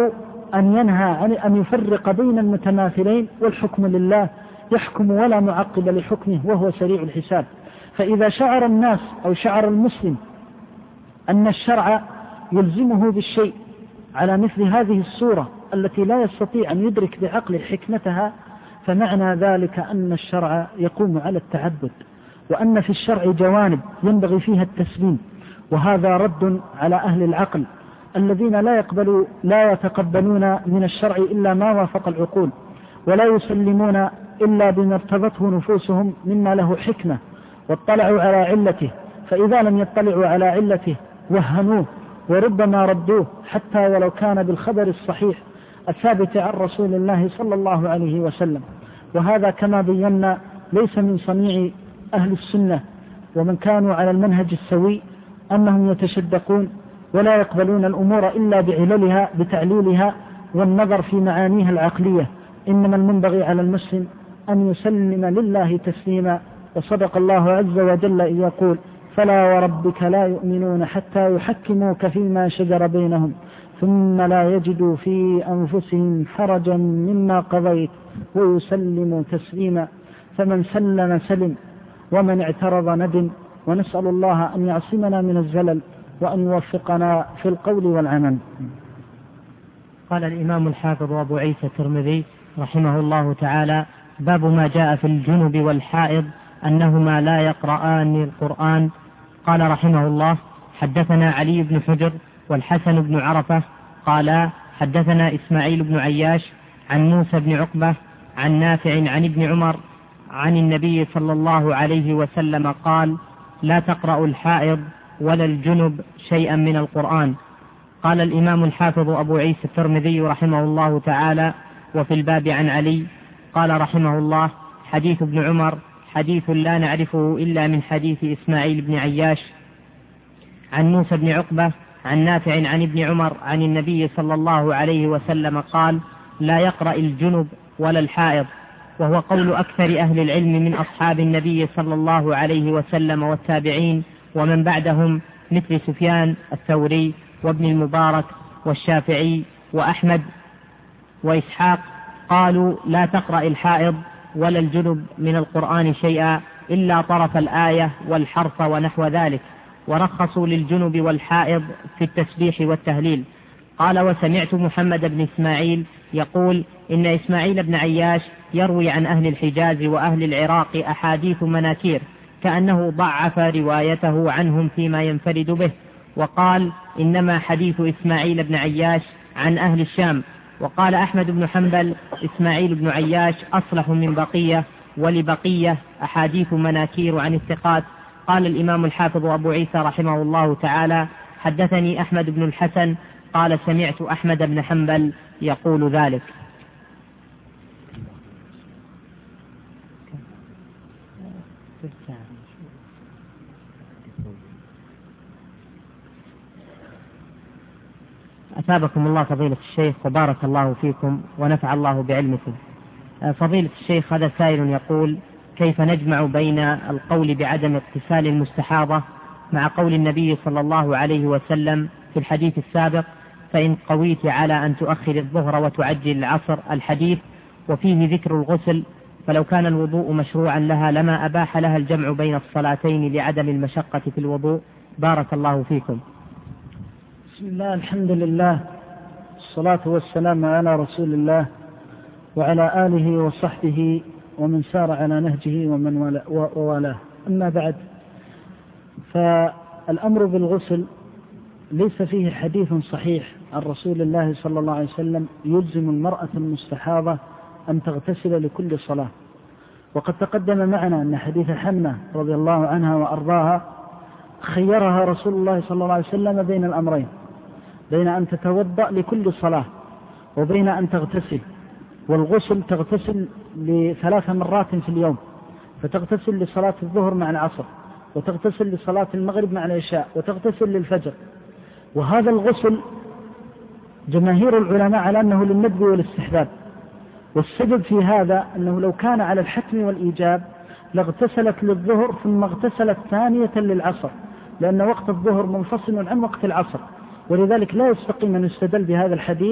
أن ينهى عن أن يفرق بين المتماثلين، والحكم لله يحكم ولا معقب لحكمه وهو سريع الحساب. فإذا شعر الناس أو شعر المسلم أن الشرع يلزمه بالشيء على مثل هذه الصورة التي لا يستطيع أن يدرك بعقله حكمتها، فمعنى ذلك أن الشرع يقوم على التعبد، وأن في الشرع جوانب ينبغي فيها التسليم. وهذا رد على أهل العقل الذين لا يتقبلون من الشرع إلا ما وافق العقول، ولا يسلمون إلا بما ارتضته نفوسهم مما له حكمة واطلعوا على علته، فإذا لم يطلعوا على علته وهنوه وربما ردوه حتى ولو كان بالخبر الصحيح الثابت عن رسول الله صلى الله عليه وسلم. وهذا كما بينا ليس من صنيع أهل السنة ومن كانوا على المنهج السوي، أنهم يتشدقون ولا يقبلون الأمور إلا بعللها بتعليلها والنظر في معانيها العقلية. إنما المنبغي على المسلم أن يسلم لله تسليما. وصدق الله عز وجل إذ يقول: فلا وربك لا يؤمنون حتى يحكموك فيما شجر بينهم ثم لا يجدوا في أنفسهم حرجا مما قضيت ويسلموا تسليما. فمن سلم سلم ومن اعترض ندم. ونسأل الله أن يعصمنا من الزلل وأن يوفقنا في القول والعمل. قال الإمام الحافظ أبو عيسى الترمذي رحمه الله تعالى: باب ما جاء في الجنب والحائض أنهما لا يقرآن القرآن. قال رحمه الله: حدثنا علي بن حجر والحسن بن عرفة قال حدثنا إسماعيل بن عياش عن موسى بن عقبة عن نافع عن ابن عمر عن النبي صلى الله عليه وسلم قال: لا تقرأ الحائض ولا الجنب شيئا من القرآن. قال الإمام الحافظ أبو عيسى الترمذي رحمه الله تعالى: وفي الباب عن علي. قال رحمه الله: حديث ابن عمر حديث لا نعرفه إلا من حديث إسماعيل بن عياش عن موسى بن عقبة عن نافع عن ابن عمر عن النبي صلى الله عليه وسلم قال: لا يقرأ الجنب ولا الحائض. وهو قول أكثر أهل العلم من أصحاب النبي صلى الله عليه وسلم والتابعين ومن بعدهم، مثل سفيان الثوري وابن المبارك والشافعي وأحمد وإسحاق، قالوا: لا تقرأ الحائض ولا الجنب من القرآن شيئا إلا طرف الآية والحرف ونحو ذلك، ورخصوا للجنب والحائض في التسبيح والتهليل. قال: وسمعت محمد بن إسماعيل يقول: إن إسماعيل بن عياش يروي عن أهل الحجاز وأهل العراق أحاديث مناكير، كأنه ضعف روايته عنهم فيما ينفرد به، وقال: إنما حديث إسماعيل بن عياش عن أهل الشام. وقال أحمد بن حنبل: إسماعيل بن عياش أصلح من بقية، ولبقية أحاديث مناكير عن الثقات. قال الإمام الحافظ أبو عيسى رحمه الله تعالى: حدثني أحمد بن الحسن قال: سمعت أحمد بن حنبل يقول ذلك. أثابكم الله فضيلة الشيخ وبارك الله فيكم ونفع الله بعلمكم. فضيلة الشيخ، هذا سائل يقول: كيف نجمع بين القول بعدم اغتسال المستحاضة مع قول النبي صلى الله عليه وسلم في الحديث السابق: فإن قويت على أن تؤخر الظهر وتعجل العصر، الحديث وفيه ذكر الغسل، فلو كان الوضوء مشروعا لها لما أباح لها الجمع بين الصلاتين لعدم المشقة في الوضوء. بارك الله فيكم. بسم الله، الحمد لله، الصلاة والسلام على رسول الله وعلى آله وصحبه ومن سار على نهجه ومن والاه. أما بعد، فالأمر بالغسل ليس فيه حديث صحيح عن رسول الله صلى الله عليه وسلم يلزم المرأة المستحاضة أن تغتسل لكل صلاة. وقد تقدم معنا أن حديث حمنة رضي الله عنها وأرضاها خيرها رسول الله صلى الله عليه وسلم بين الأمرين، بين أن تتوضأ لكل صلاة وبين أن تغتسل. والغسل تغتسل ل3 مرات في اليوم، فتغتسل لصلاة الظهر مع العصر، وتغتسل لصلاة المغرب مع العشاء، وتغتسل للفجر. وهذا الغسل جماهير العلماء على أنه للندب والاستحباب. والسبب في هذا أنه لو كان على الحتم والإيجاب لاغتسلت للظهر ثم اغتسلت ثانية للعصر، لأن وقت الظهر منفصل عن وقت العصر، ولذلك لا يستقيم أن يستدل بهذا الحديث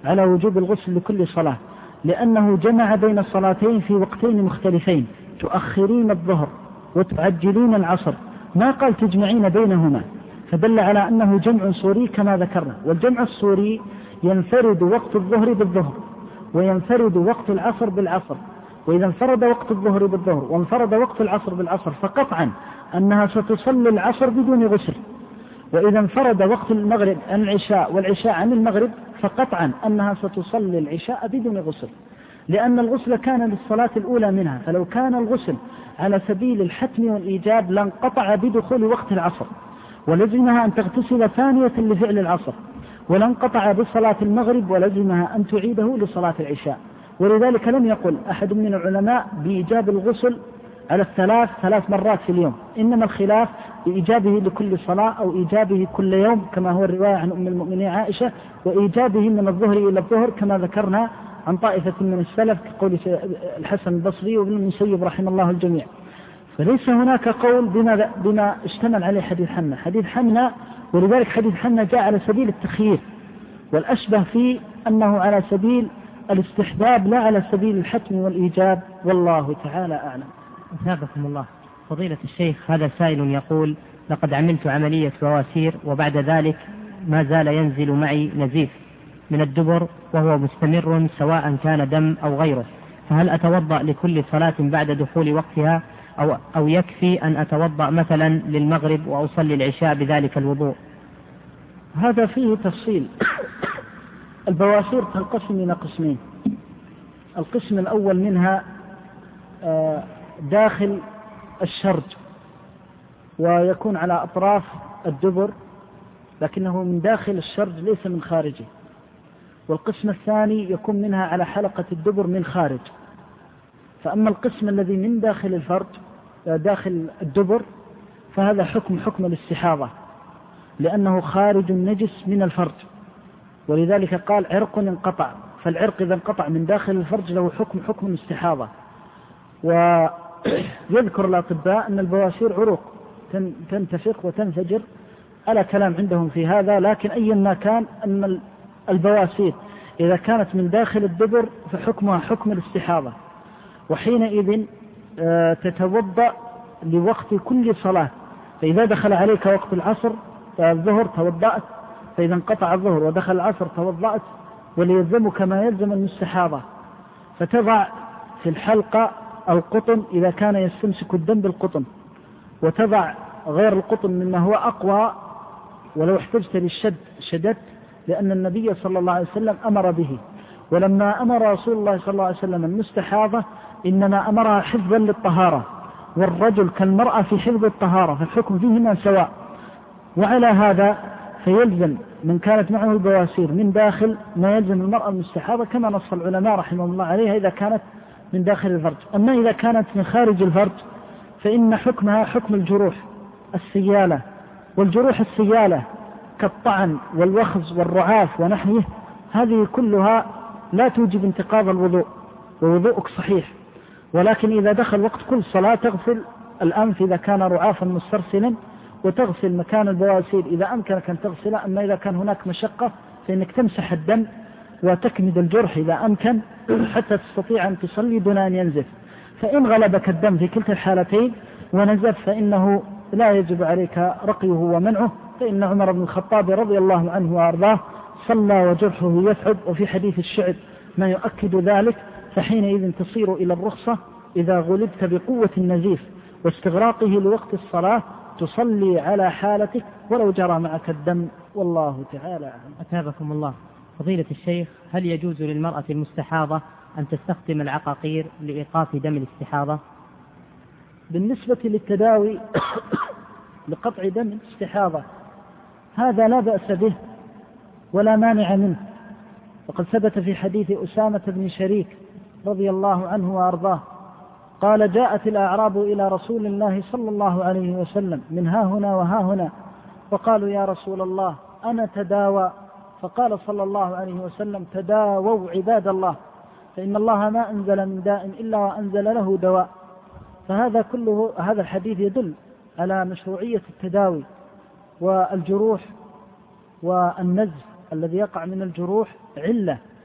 على وجوب الغسل لكل صلاة، لأنه جمع بين الصلاتين في وقتين مختلفين، تؤخرين الظهر وتعجلين العصر، ما قال تجمعين بينهما، فدل على أنه جمع صوري كما ذكرنا. والجمع الصوري ينفرد وقت الظهر بالظهر، وينفرد وقت العصر بالعصر، وإذا انفرد وقت الظهر بالظهر وانفرد وقت العصر بالعصر فقطعا أنها ستصلي العصر بدون غسل، وإذا انفرد وقت المغرب عن العشاء والعشاء عن المغرب فقطعا أنها ستصلي العشاء بدون غسل، لأن الغسل كان للصلاة الأولى منها، فلو كان الغسل على سبيل الحتم والإيجاب لانقطع بدخول وقت العصر، ولزمها أن تغتسل ثانية لفعل العصر، ولانقطع بصلاة المغرب ولزمها أن تعيده لصلاة العشاء. ولذلك لم يقل أحد من العلماء بإيجاب الغسل على ثلاث مرات في اليوم، إنما الخلاف بإيجابه لكل صلاة أو إيجابه كل يوم كما هو الرواية عن أم المؤمنين عائشة، وإيجابه من الظهر إلى الظهر كما ذكرنا عن طائفة من السلف كقول الحسن البصري وابن المسيب رحمه الله الجميع. فليس هناك قول بما اشتمل عليه حديث حمنا، ولذلك حديث حمنا جاء على سبيل التخيير، والأشبه فيه أنه على سبيل الاستحباب لا على سبيل الحتم والإيجاب، والله تعالى أعلم. أثابكم الله. فضيلة الشيخ، هذا سائل يقول: لقد عملت عملية بواسير وبعد ذلك ما زال ينزل معي نزيف من الدبر وهو مستمر سواء كان دم أو غيره، فهل أتوضأ لكل صلاة بعد دخول وقتها أو يكفي أن أتوضأ مثلا للمغرب وأصلي العشاء بذلك الوضوء؟ هذا فيه تفصيل. البواسير تنقسم إلى قسمين. القسم الأول منها داخل الشرج ويكون على أطراف الدبر لكنه من داخل الشرج ليس من خارجه، والقسم الثاني يكون منها على حلقة الدبر من خارج. فأما القسم الذي من داخل الفرج داخل الدبر فهذا حكم الاستحاضة، لأنه خارج النجس من الفرج، ولذلك قال عرق انقطع، فالعرق إذا انقطع من داخل الفرج له حكم الاستحاضة. ويذكر الأطباء أن البواسير عروق تنتفق وتنفجر، ألا كلام عندهم في هذا، لكن أيا ما كان أن البواسير إذا كانت من داخل الدبر فحكمها حكم الاستحاضة، وحينئذ تتوضأ لوقت كل صلاة. فإذا دخل عليك وقت العصر الظهر توضأت، فإذا انقطع الظهر ودخل العصر توضأت، وليلزمك ما يلزم المستحاضة، فتضع في الحلقة القطن إذا كان يستمسك الدم بالقطن، وتضع غير القطن مما هو أقوى، ولو احتجت للشد شددت، لأن النبي صلى الله عليه وسلم أمر به. ولما أمر رسول الله صلى الله عليه وسلم المستحاضة إنما أمرها حفظا للطهارة، والرجل كالمرأة في حفظ الطهارة، فالحكم فيهما سواء. وعلى هذا فيلزم من كانت معه البواسير من داخل ما يلزم المرأة المستحاضة كما نص العلماء رحمه الله عليها إذا كانت من داخل الفرج. أما إذا كانت من خارج الفرج فإن حكمها حكم الجروح السيالة، والجروح السيالة كالطعن والوخز والرعاف ونحوه، هذه كلها لا توجب انتقاض الوضوء، ووضوءك صحيح. ولكن إذا دخل وقت كل صلاة تغسل الأنف إذا كان رعافا مسترسلا، وتغسل مكان البواسير إذا أمكنك أن تغسل. أما إذا كان هناك مشقة فإنك تمسح الدم وتكمد الجرح إذا أمكن حتى تستطيع أن تصلي دون أن ينزف. فإن غلبك الدم في كلتا الحالتين ونزف فإنه لا يجب عليك رقيه ومنعه، فإن عمر بن الخطاب رضي الله عنه وأرضاه صلى وجرحه يثعب، وفي حديث الشعب ما يؤكد ذلك. فحينئذ تصير إلى الرخصة إذا غلبت بقوة النزيف واستغراقه لوقت الصلاة تصلي على حالتك ولو جرى معك الدم، والله تعالى أعلم. أثابكم الله. فضيلة الشيخ، هل يجوز للمرأة المستحاضة أن تستخدم العقاقير لإيقاف دم الاستحاضة؟ بالنسبة للتداوي لقطع دم الاستحاضة هذا لا بأس به ولا مانع منه، وقد ثبت في حديث أسامة بن شريك رضي الله عنه وأرضاه قال: جاءت الأعراب إلى رسول الله صلى الله عليه وسلم من ها هنا وها هنا، وقالوا: يا رسول الله أنا تداوى. فقال صلى الله عليه وسلم: تداووا عباد الله، فإن الله ما أنزل من داء إلا وأنزل له دواء. فهذا كله، هذا الحديث يدل على مشروعية التداوي. والجروح والنزف الذي يقع من الجروح علة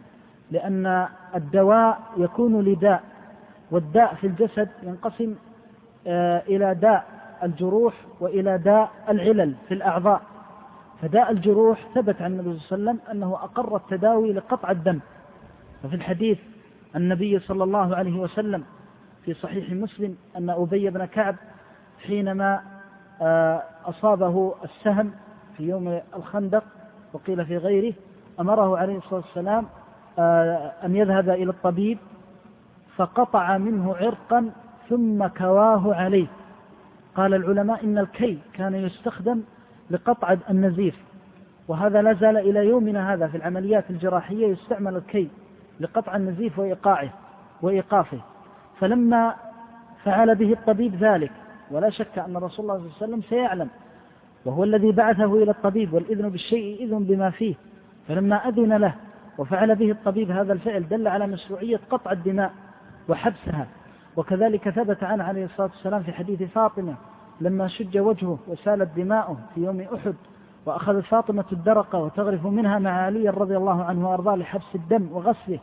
لأن الدواء يكون لداء، والداء في الجسد ينقسم إلى داء الجروح وإلى داء العلل في الأعضاء. فداء الجروح ثبت عن النبي صلى الله عليه وسلم أنه أقر التداوي لقطع الدم. وفي الحديث النبي صلى الله عليه وسلم في صحيح مسلم أن أبي بن كعب حينما أصابه السهم في يوم الخندق وقيل في غيره، أمره عليه الصلاة والسلام أن يذهب إلى الطبيب فقطع منه عرقا ثم كواه عليه. قال العلماء إن الكي كان يستخدم لقطع النزيف، وهذا لا زال إلى يومنا هذا في العمليات الجراحية يستعمل الكي لقطع النزيف وإيقافه. فلما فعل به الطبيب ذلك، ولا شك أن رسول الله صلى الله عليه وسلم سيعلم، وهو الذي بعثه إلى الطبيب، والإذن بالشيء إذن بما فيه، فلما أذن له وفعل به الطبيب هذا الفعل دل على مشروعية قطع الدماء وحبسها. وكذلك ثبت عنه عليه الصلاة والسلام في حديث فاطمة لما شج وجهه وسالت دماؤه في يوم أحد، وأخذت فاطمة الدرقة وتغرف منها مع علي رضي الله عنه وأرضاه لحبس الدم وغسله،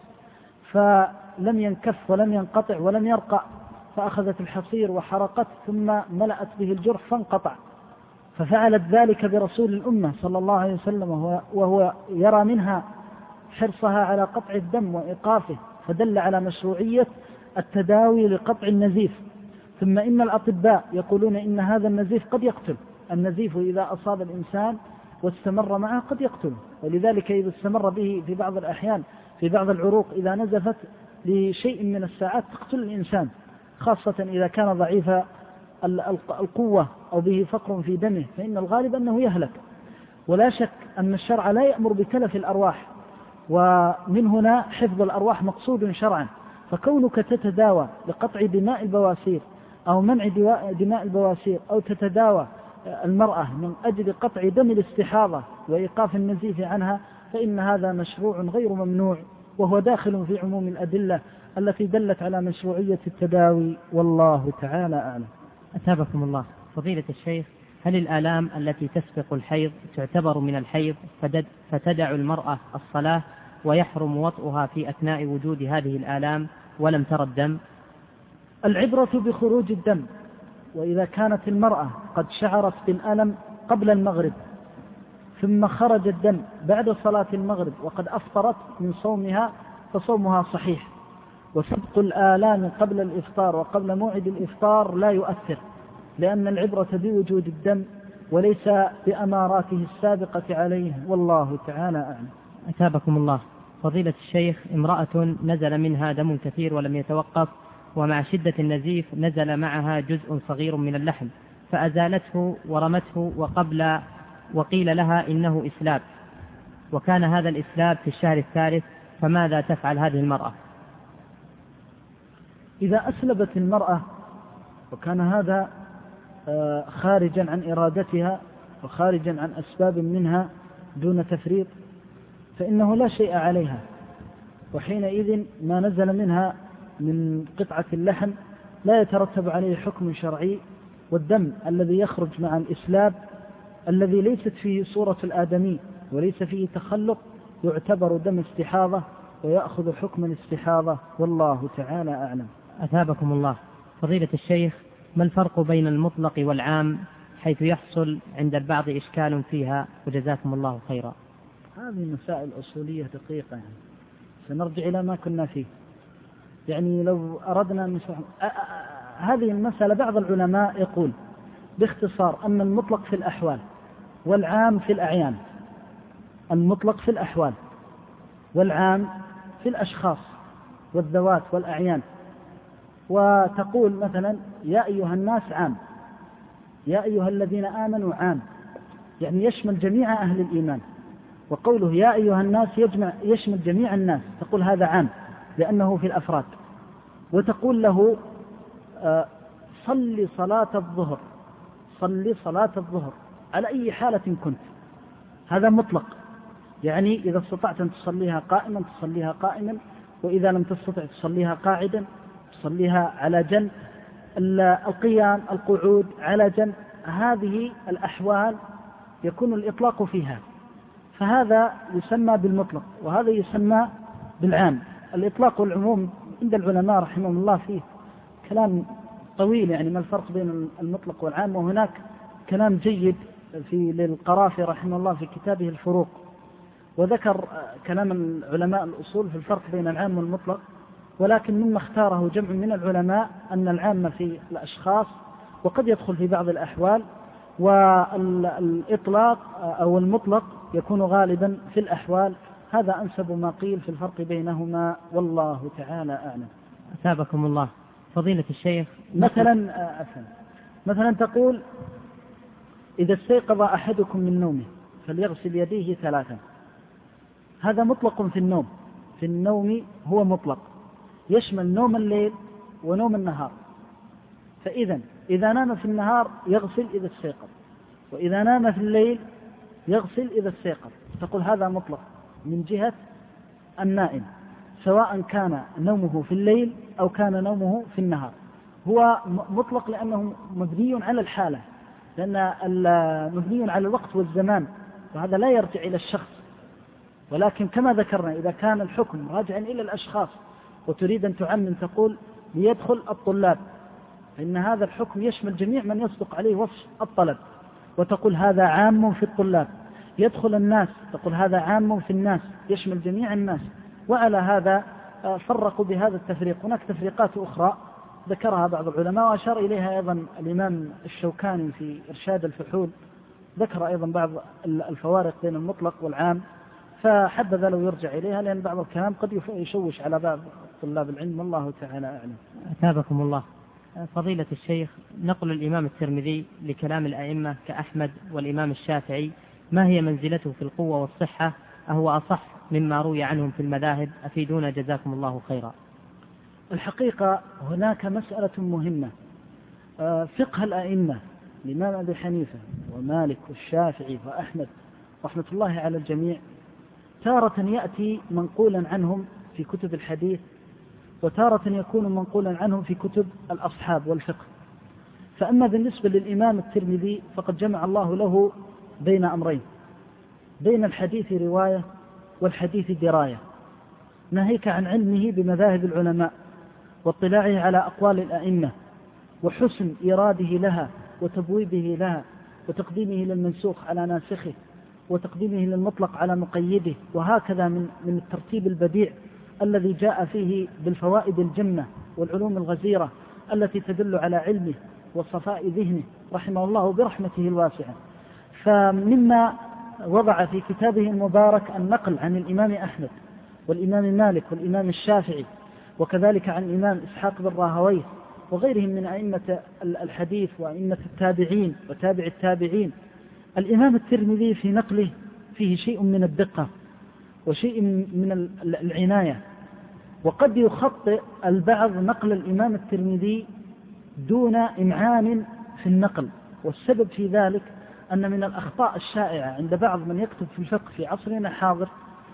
فلم ينكف ولم ينقطع ولم يرقع، فأخذت الحصير وحرقته ثم ملأت به الجرح فانقطع. ففعلت ذلك برسول الأمة صلى الله عليه وسلم وهو يرى منها حرصها على قطع الدم وإيقافه، فدل على مشروعية التداوي لقطع النزيف. ثم إن الأطباء يقولون إن هذا النزيف قد يقتل. النزيف إذا أصاب الإنسان واستمر معه قد يقتله، ولذلك إذا استمر به في بعض الأحيان في بعض العروق إذا نزفت لشيء من الساعات تقتل الإنسان، خاصة إذا كان ضعيف القوة أو به فقر في دمه، فإن الغالب أنه يهلك. ولا شك أن الشرع لا يأمر بتلف الأرواح، ومن هنا حفظ الأرواح مقصود شرعا. فكونك تتداوى لقطع دماء البواسير أو منع دماء البواسير، أو تتداوى المرأة من أجل قطع دم الاستحاضة وإيقاف النزيف عنها، فإن هذا مشروع غير ممنوع، وهو داخل في عموم الأدلة التي دلت على مشروعية التداوي، والله تعالى أعلم. أثابكم الله. فضيلة الشيخ، هل الآلام التي تسبق الحيض تعتبر من الحيض فتدع المرأة الصلاة ويحرم وطئها في أثناء وجود هذه الآلام ولم ترى الدم؟ العبرة بخروج الدم، وإذا كانت المرأة قد شعرت بالألم قبل المغرب ثم خرج الدم بعد صلاة المغرب وقد أفطرت من صومها فصومها صحيح. وسبق الآلام قبل الإفطار وقبل موعد الإفطار لا يؤثر، لأن العبرة بوجود الدم وليس بأماراته السابقة عليه، والله تعالى أعلم. أثابكم الله. فضيلة الشيخ، امرأة نزل منها دم كثير ولم يتوقف، ومع شدة النزيف نزل معها جزء صغير من اللحم، فأزالته ورمته وقيل لها إنه إسلاب، وكان هذا الإسلاب في الشهر الثالث، فماذا تفعل هذه المرأة؟ إذا أسلبت المرأة وكان هذا خارجا عن إرادتها وخارجا عن أسباب منها دون تفريط، فإنه لا شيء عليها، وحينئذ ما نزل منها من قطعة اللحم لا يترتب عليه حكم شرعي. والدم الذي يخرج مع الإسلاب الذي ليست فيه صورة الآدمي وليس فيه تخلق يعتبر دم استحاضة ويأخذ حكم الاستحاضة، والله تعالى أعلم. أثابكم الله. فضيلة الشيخ، ما الفرق بين المطلق والعام، حيث يحصل عند البعض إشكال فيها، وجزاكم الله خيرا؟ هذه مسائل أصولية دقيقة، سنرجع إلى ما كنا فيه. يعني لو أردنا هذه المسألة، بعض العلماء يقول باختصار أن المطلق في الأحوال والعام في الأعيان. المطلق في الأحوال والعام في الأشخاص والذوات والأعيان. وتقول مثلا يا أيها الناس عام، يا أيها الذين آمنوا عام، يعني يشمل جميع أهل الإيمان. وقوله يا أيها الناس يشمل جميع الناس، تقول هذا عام لأنه في الأفراد. وتقول له صلي صلاة الظهر، صلي صلاة الظهر على أي حالة كنت، هذا مطلق، يعني إذا استطعت أن تصليها قائما تصليها قائما، وإذا لم تستطع تصليها قاعدا تصليها على جنب، القيام القعود على جنب. هذه الأحوال يكون الإطلاق فيها، فهذا يسمى بالمطلق، وهذا يسمى بالعام. الإطلاق والعموم عند العلماء رحمهم الله فيه كلام طويل، يعني ما الفرق بين المطلق والعام، وهناك كلام جيد للقرافي رحمه الله في كتابه الفروق، وذكر كلام العلماء الأصول في الفرق بين العام والمطلق. ولكن مما اختاره جمع من العلماء أن العام في الأشخاص وقد يدخل في بعض الأحوال، والإطلاق أو المطلق يكون غالبا في الأحوال. هذا أنسب ما قيل في الفرق بينهما، والله تعالى أعلم. أثابكم الله. فضيلة الشيخ، مثلا تقول: إذا استيقظ أحدكم من نومه فليغسل يديه 3. هذا مطلق في النوم هو مطلق، يشمل نوم الليل ونوم النهار. فإذا إذا نام في النهار يغسل إذا استيقظ، وإذا نام في الليل يغسل إذا استيقظ. تقول هذا مطلق من جهة النائم، سواء كان نومه في الليل أو كان نومه في النهار. هو مطلق لأنه مبني على الحالة، لأن مبني على الوقت والزمان، وهذا لا يرجع إلى الشخص. ولكن كما ذكرنا إذا كان الحكم راجعا إلى الأشخاص وتريد أن تعمم تقول ليدخل الطلاب، فإن هذا الحكم يشمل جميع من يصدق عليه وصف الطلب، وتقول هذا عام في الطلاب. يدخل الناس، تقول هذا عام في الناس، يشمل جميع الناس. وعلى هذا فرقوا بهذا التفريق. هناك تفريقات أخرى ذكرها بعض العلماء وأشار إليها أيضا الإمام الشوكاني في إرشاد الفحول، ذكر أيضا بعض الفوارق بين المطلق والعام، فحبذا لو يرجع إليها، لأن بعض الكلام قد يشوش على بعض طلاب العلم، والله تعالى أعلم. أثابكم الله. فضيلة الشيخ، نقل الإمام الترمذي لكلام الأئمة كأحمد والإمام الشافعي، ما هي منزلته في القوة والصحة؟ أهو أصح مما روي عنهم في المذاهب؟ أفيدونا جزاكم الله خيرا. الحقيقة هناك مسألة مهمة. فقه الأئمة الإمام أبي حنيفة ومالك والشافعي وأحمد رحمة الله على الجميع تارة يأتي منقولا عنهم في كتب الحديث، وتارة يكون منقولا عنهم في كتب الأصحاب والفقه. فأما بالنسبة للإمام الترمذي فقد جمع الله له بين أمرين: بين الحديث رواية والحديث دراية، ناهيك عن علمه بمذاهب العلماء واطلاعه على أقوال الأئمة وحسن إراده لها وتبويبه لها وتقديمه للمنسوخ على ناسخه وتقديمه للمطلق على مقيده، وهكذا من الترتيب البديع الذي جاء فيه بالفوائد الجمة والعلوم الغزيرة التي تدل على علمه وصفاء ذهنه رحمه الله برحمته الواسعة. فمما وضع في كتابه المبارك النقل عن الإمام أحمد والإمام مالك والإمام الشافعي، وكذلك عن الإمام إسحاق بن راهويه وغيرهم من أئمة الحديث وأئمة التابعين وتابع التابعين. الإمام الترمذي في نقله فيه شيء من الدقة وشيء من العناية، وقد يخطئ البعض نقل الإمام الترمذي دون إمعان في النقل. والسبب في ذلك أن من الأخطاء الشائعة عند بعض من يكتب في الفقه في عصرنا الحاضر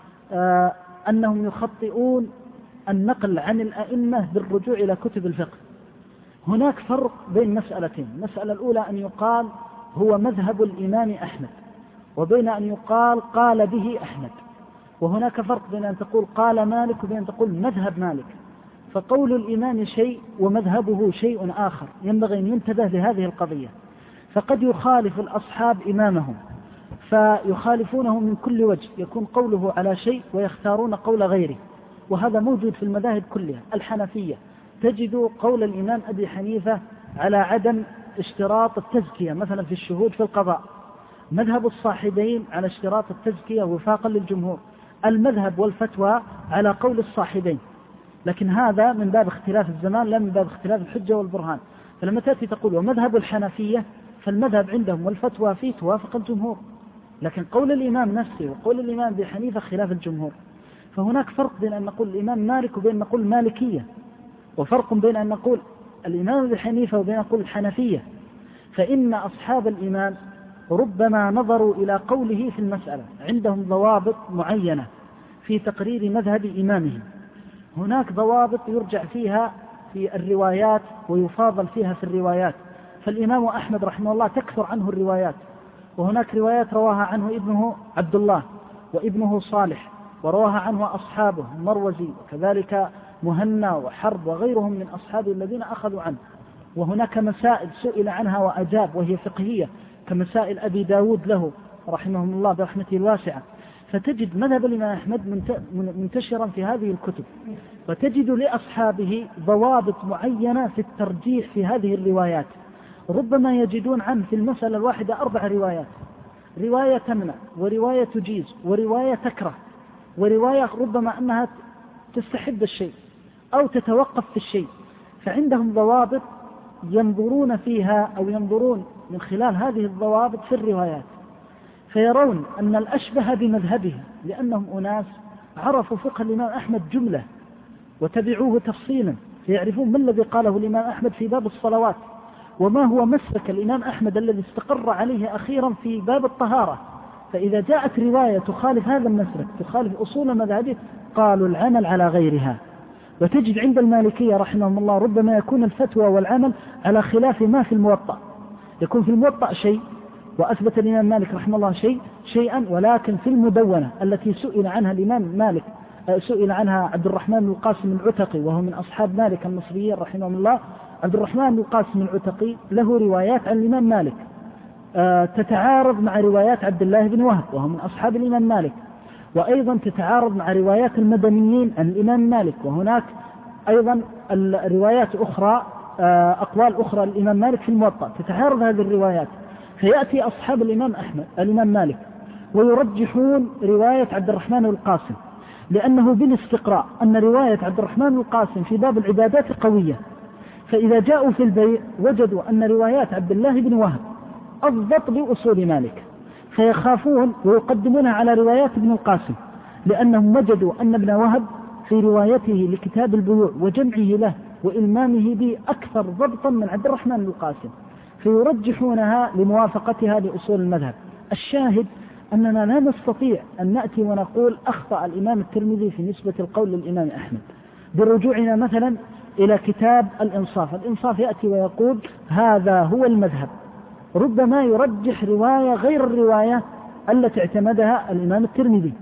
أنهم يخطئون النقل عن الأئمة بالرجوع إلى كتب الفقه. هناك فرق بين مسألتين: المسألة الأولى أن يقال هو مذهب الإمام أحمد، وبين أن يقال قال به أحمد. وهناك فرق بين أن تقول قال مالك وبين أن تقول مذهب مالك. فقول الإمام شيء ومذهبه شيء آخر، ينبغي أن ينتبه لهذه القضية. فقد يخالف الأصحاب إمامهم فيخالفونه من كل وجه، يكون قوله على شيء ويختارون قول غيره، وهذا موجود في المذاهب كلها. الحنفية تجد قول الإمام أبي حنيفة على عدم اشتراط التزكية مثلا في الشهود في القضاء، مذهب الصاحبين على اشتراط التزكية وفاقا للجمهور، المذهب والفتوى على قول الصاحبين. لكن هذا من باب اختلاف الزمان لا من باب اختلاف الحجة والبرهان. فلما تأتي تقول ومذهب الحنفية فالمذهب عندهم والفتوى فيه توافق الجمهور، لكن قول الإمام نفسه وقول الإمام أبي حنيفة خلاف الجمهور. فهناك فرق بين أن نقول الإمام مالك وبين أن نقول مالكية، وفرق بين أن نقول الإمام أبي حنيفة وبين أن نقول الحنفية. فإن أصحاب الإمام ربما نظروا إلى قوله في المسألة، عندهم ضوابط معينة في تقرير مذهب إمامهم. هناك ضوابط يرجع فيها في الروايات ويفاضل فيها في الروايات. فالإمام أحمد رحمه الله تكثر عنه الروايات، وهناك روايات رواها عنه ابنه عبد الله وابنه صالح ورواها عنه أصحابه مروزي وكذلك مهنا وحرب وغيرهم من أصحابه الذين أخذوا عنه. وهناك مسائل سئل عنها وأجاب وهي فقهية كمسائل أبي داود له رحمه الله برحمته الواسعة. فتجد مذهب الإمام أحمد منتشرا في هذه الكتب، وتجد لأصحابه ضوابط معينة في الترجيح في هذه الروايات. ربما يجدون عنه في المسألة الواحدة 4 روايات، رواية تمنع ورواية تجيز ورواية تكره ورواية ربما أنها تستحب الشيء أو تتوقف في الشيء. فعندهم ضوابط ينظرون فيها أو ينظرون من خلال هذه الضوابط في الروايات، فيرون أن الأشبه بمذهبه لأنهم أناس عرفوا فقه الإمام أحمد جملة وتبعوه تفصيلا، فيعرفون ما الذي قاله الإمام أحمد في باب الصلوات وما هو مسلك الإمام أحمد الذي استقر عليه أخيرا في باب الطهارة. فإذا جاءت رواية تخالف هذا المسلك تخالف أصول مذهبه قالوا العمل على غيرها. وتجد عند المالكية رحمهم الله ربما يكون الفتوى والعمل على خلاف ما في الموطأ، يكون في الموطأ شيء وأثبت الإمام مالك رحمه الله شيئا، ولكن في المدونة التي سئل عنها الإمام مالك سئل عنها عبد الرحمن بن القاسم العتقي وهو من أصحاب مالك المصريين رحمهم الله. عبد الرحمن بن القاسم العتقي له روايات عن الإمام مالك تتعارض مع روايات عبد الله بن وهب وهو من أصحاب الإمام مالك، وأيضا تتعارض مع روايات المدنيين عن الإمام مالك، وهناك أيضا الروايات أخرى أقوال أخرى للإمام مالك في الموطأ تتعارض هذه الروايات. فيأتي أصحاب الإمام مالك ويرجحون رواية عبد الرحمن بن القاسم لأنه بالاستقراء أن رواية عبد الرحمن بن القاسم في باب العبادات قوية، فإذا جاءوا في البيع وجدوا أن روايات عبد الله بن وهب أضبط بأصول مالك فيخافون ويقدمونها على روايات ابن القاسم، لأنهم وجدوا أن ابن وهب في روايته لكتاب البيوع وجمعه له وإلمامه به أكثر ضبطا من عبد الرحمن بن القاسم، فيرجحونها لموافقتها لأصول المذهب. الشاهد أننا لا نستطيع أن نأتي ونقول أخطأ الإمام الترمذي في نسبة القول للإمام أحمد برجوعنا مثلا إلى كتاب الإنصاف يأتي ويقول هذا هو المذهب، ربما يرجح رواية غير الرواية التي اعتمدها الإمام الترمذي،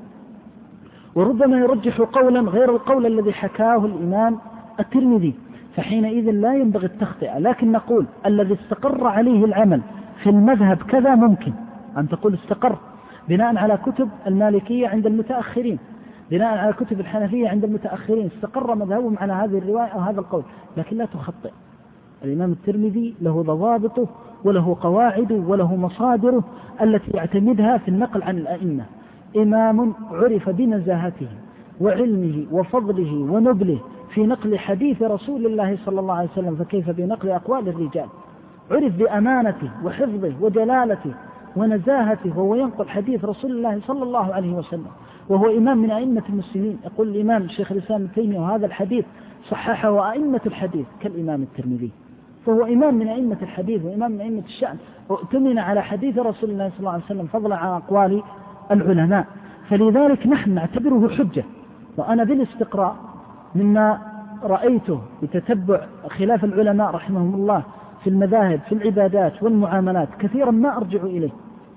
وربما يرجح قولا غير القول الذي حكاه الإمام الترمذي، فحينئذ لا ينبغي التخطئة. لكن نقول الذي استقر عليه العمل في المذهب كذا ممكن أن تقول استقر بناء على كتب المالكية عند المتأخرين، بناء على كتب الحنفية عند المتأخرين استقر مذهبهم على هذه الرواية أو هذا القول، لكن لا تخطئ. الإمام الترمذي له ضوابطه وله قواعده وله مصادره التي يعتمدها في النقل عن الأئمة. إمام عرف بنزاهته وعلمه وفضله ونبله في نقل حديث رسول الله صلى الله عليه وسلم، فكيف بنقل أقوال الرجال؟ عرف بأمانته وحفظه وجلالته ونزاهته وهو ينقل حديث رسول الله صلى الله عليه وسلم، وهو إمام من أئمة المسلمين. يقول الإمام الشيخ الإسلام ابن تيمية وهذا الحديث صححه أئمة الحديث كالإمام الترمذي، فهو إمام من أئمة الحديث وإمام من أئمة الشأن، وأؤتمن على حديث رسول الله صلى الله عليه وسلم فضلا عن أقوال العلماء. فلذلك نحن نعتبره حجة. وأنا بالاستقراء مما رأيته بتتبع خلاف العلماء رحمهم الله في المذاهب في العبادات والمعاملات كثيرا ما أرجع إليه،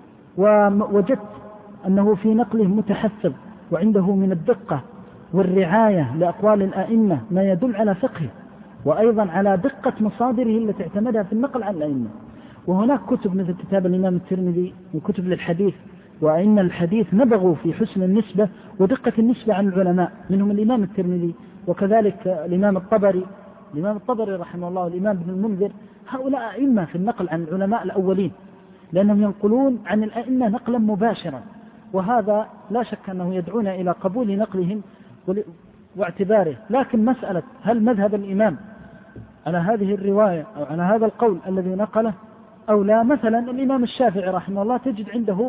ووجدت أنه في نقله متحفظ وعنده من الدقة والرعاية لأقوال الأئمة ما يدل على فقهه، وأيضا على دقة مصادره التي اعتمدها في النقل عن الأئمة. وهناك كتب مثل كتاب الإمام الترمذي وكتب للحديث، وإن الحديث نبغوا في حسن النسبة ودقة النسبة عن العلماء، منهم الإمام الترمذي وكذلك الإمام الطبري رحمه الله والإمام ابن المنذر. هؤلاء أئمة في النقل عن العلماء الأولين لأنهم ينقلون عن الأئمة نقلا مباشرا، وهذا لا شك أنه يدعونا إلى قبول نقلهم واعتباره. لكن مسألة هل مذهب الإمام على هذه الرواية أو على هذا القول الذي نقله أو لا، مثلا الإمام الشافعي رحمه الله تجد عنده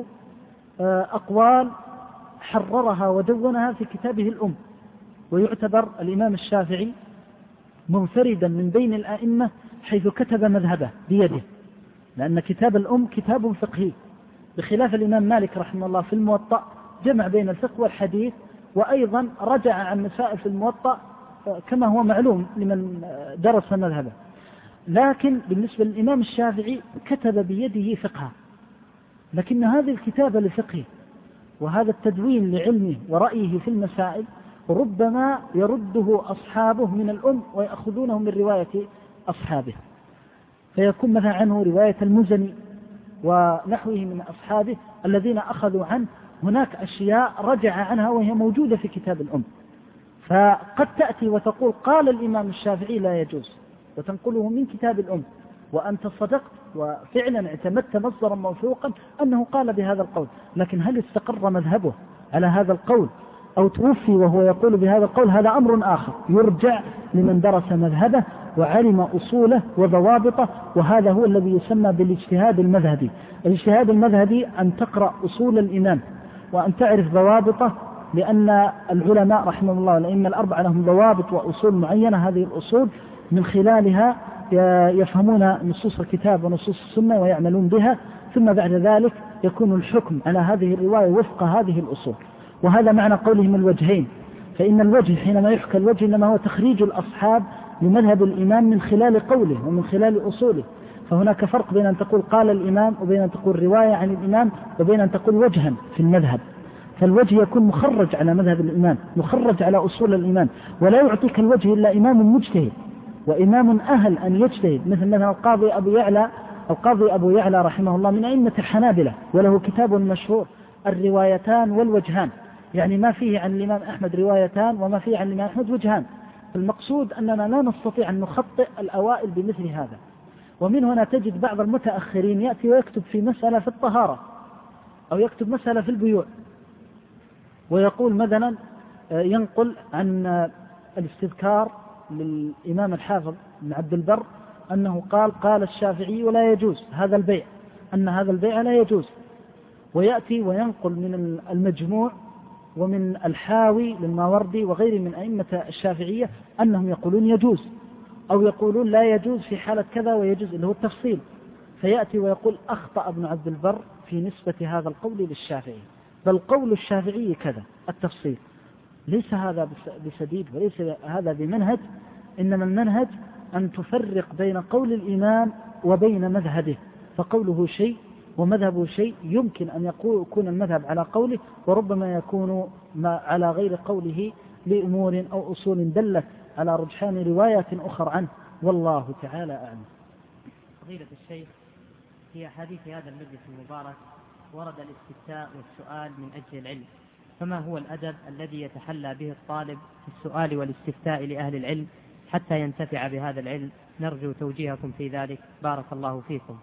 أقوال حررها ودونها في كتابه الأم، ويعتبر الإمام الشافعي منفردا من بين الأئمة حيث كتب مذهبه بيده، لأن كتاب الأم كتاب فقهي، بخلاف الإمام مالك رحمه الله في الموطأ جمع بين الفقه والحديث، وأيضا رجع عن مسائل في الموطأ كما هو معلوم لمن درس مذهبه. لكن بالنسبة للإمام الشافعي كتب بيده فقها، لكن هذه الكتابة لفقه وهذا التدوين لعلمه ورأيه في المسائل ربما يرده أصحابه من الأم ويأخذونه من رواية أصحابه، فيكون مثلا عنه رواية المزني ونحوه من أصحابه الذين أخذوا عنه هناك أشياء رجع عنها وهي موجودة في كتاب الأم، فقد تأتي وتقول قال الإمام الشافعي لا يجوز وتنقله من كتاب الأم، وأنت صدقت وفعلا اعتمدت مصدرا موثوقا أنه قال بهذا القول، لكن هل استقر مذهبه على هذا القول أو توفي وهو يقول بهذا القول؟ هذا أمر آخر يرجع لمن درس مذهبه وعلم أصوله وضوابطه، وهذا هو الذي يسمى بالاجتهاد المذهبي. الاجتهاد المذهبي أن تقرأ أصول الإمام وأن تعرف ضوابطه، لأن العلماء رحمه الله والأئمة الأربعة لهم ضوابط وأصول معينة، هذه الأصول من خلالها يفهمون نصوص الكتاب ونصوص السنة ويعملون بها، ثم بعد ذلك يكون الحكم على هذه الرواية وفق هذه الأصول. وهذا معنى قولهم الوجهين، فإن الوجه حينما يحكى الوجه إنما هو تخريج الأصحاب لمذهب الإمام من خلال قوله ومن خلال أصوله، فهناك فرق بين أن تقول قال الإمام وبين أن تقول رواية عن الإمام وبين أن تقول وجها في المذهب. فالوجه يكون مخرج على مذهب الإمام، مخرج على أصول الإمام، ولا يعطيك الوجه إلا إمام مجتهد وإمام أهل أن يجتهد، مثلا القاضي أبو يعلى رحمه الله من أئمة الحنابلة، وله كتاب مشهور الروايتان والوجهان، يعني ما فيه عن الإمام أحمد روايتان وما فيه عن الإمام أحمد وجهان. فالمقصود أننا لا نستطيع أن نخطئ الأوائل بمثل هذا. ومن هنا تجد بعض المتأخرين يأتي ويكتب في مسألة في الطهارة أو يكتب مسألة في البيوع، ويقول مثلا ينقل عن الاستذكار للإمام الحافظ بن عبد البر أنه قال الشافعي ولا يجوز هذا البيع، أن هذا البيع لا يجوز، ويأتي وينقل من المجموع ومن الحاوي للماوردي وغيره من أئمة الشافعية أنهم يقولون يجوز، أو يقولون لا يجوز في حالة كذا ويجوز، اللي هو التفصيل. فيأتي ويقول أخطأ ابن عبد البر في نسبة هذا القول للشافعي، بل قول الشافعي كذا التفصيل. ليس هذا بسديد وليس هذا بمنهج، إنما المنهج أن تفرق بين قول الإمام وبين مذهبه، فقوله شيء ومذهبه شيء، يمكن أن يكون المذهب على قوله وربما يكون على غير قوله لأمور أو أصول دلت على رجحان روايات أخرى عنه، والله تعالى أعلم. فضيلة الشيخ، في حديث هذا المجلس المبارك ورد الاستفتاء والسؤال من أجل العلم، فما هو الأدب الذي يتحلى به الطالب في السؤال والاستفتاء لأهل العلم حتى ينتفع بهذا العلم؟ نرجو توجيهكم في ذلك، بارك الله فيكم.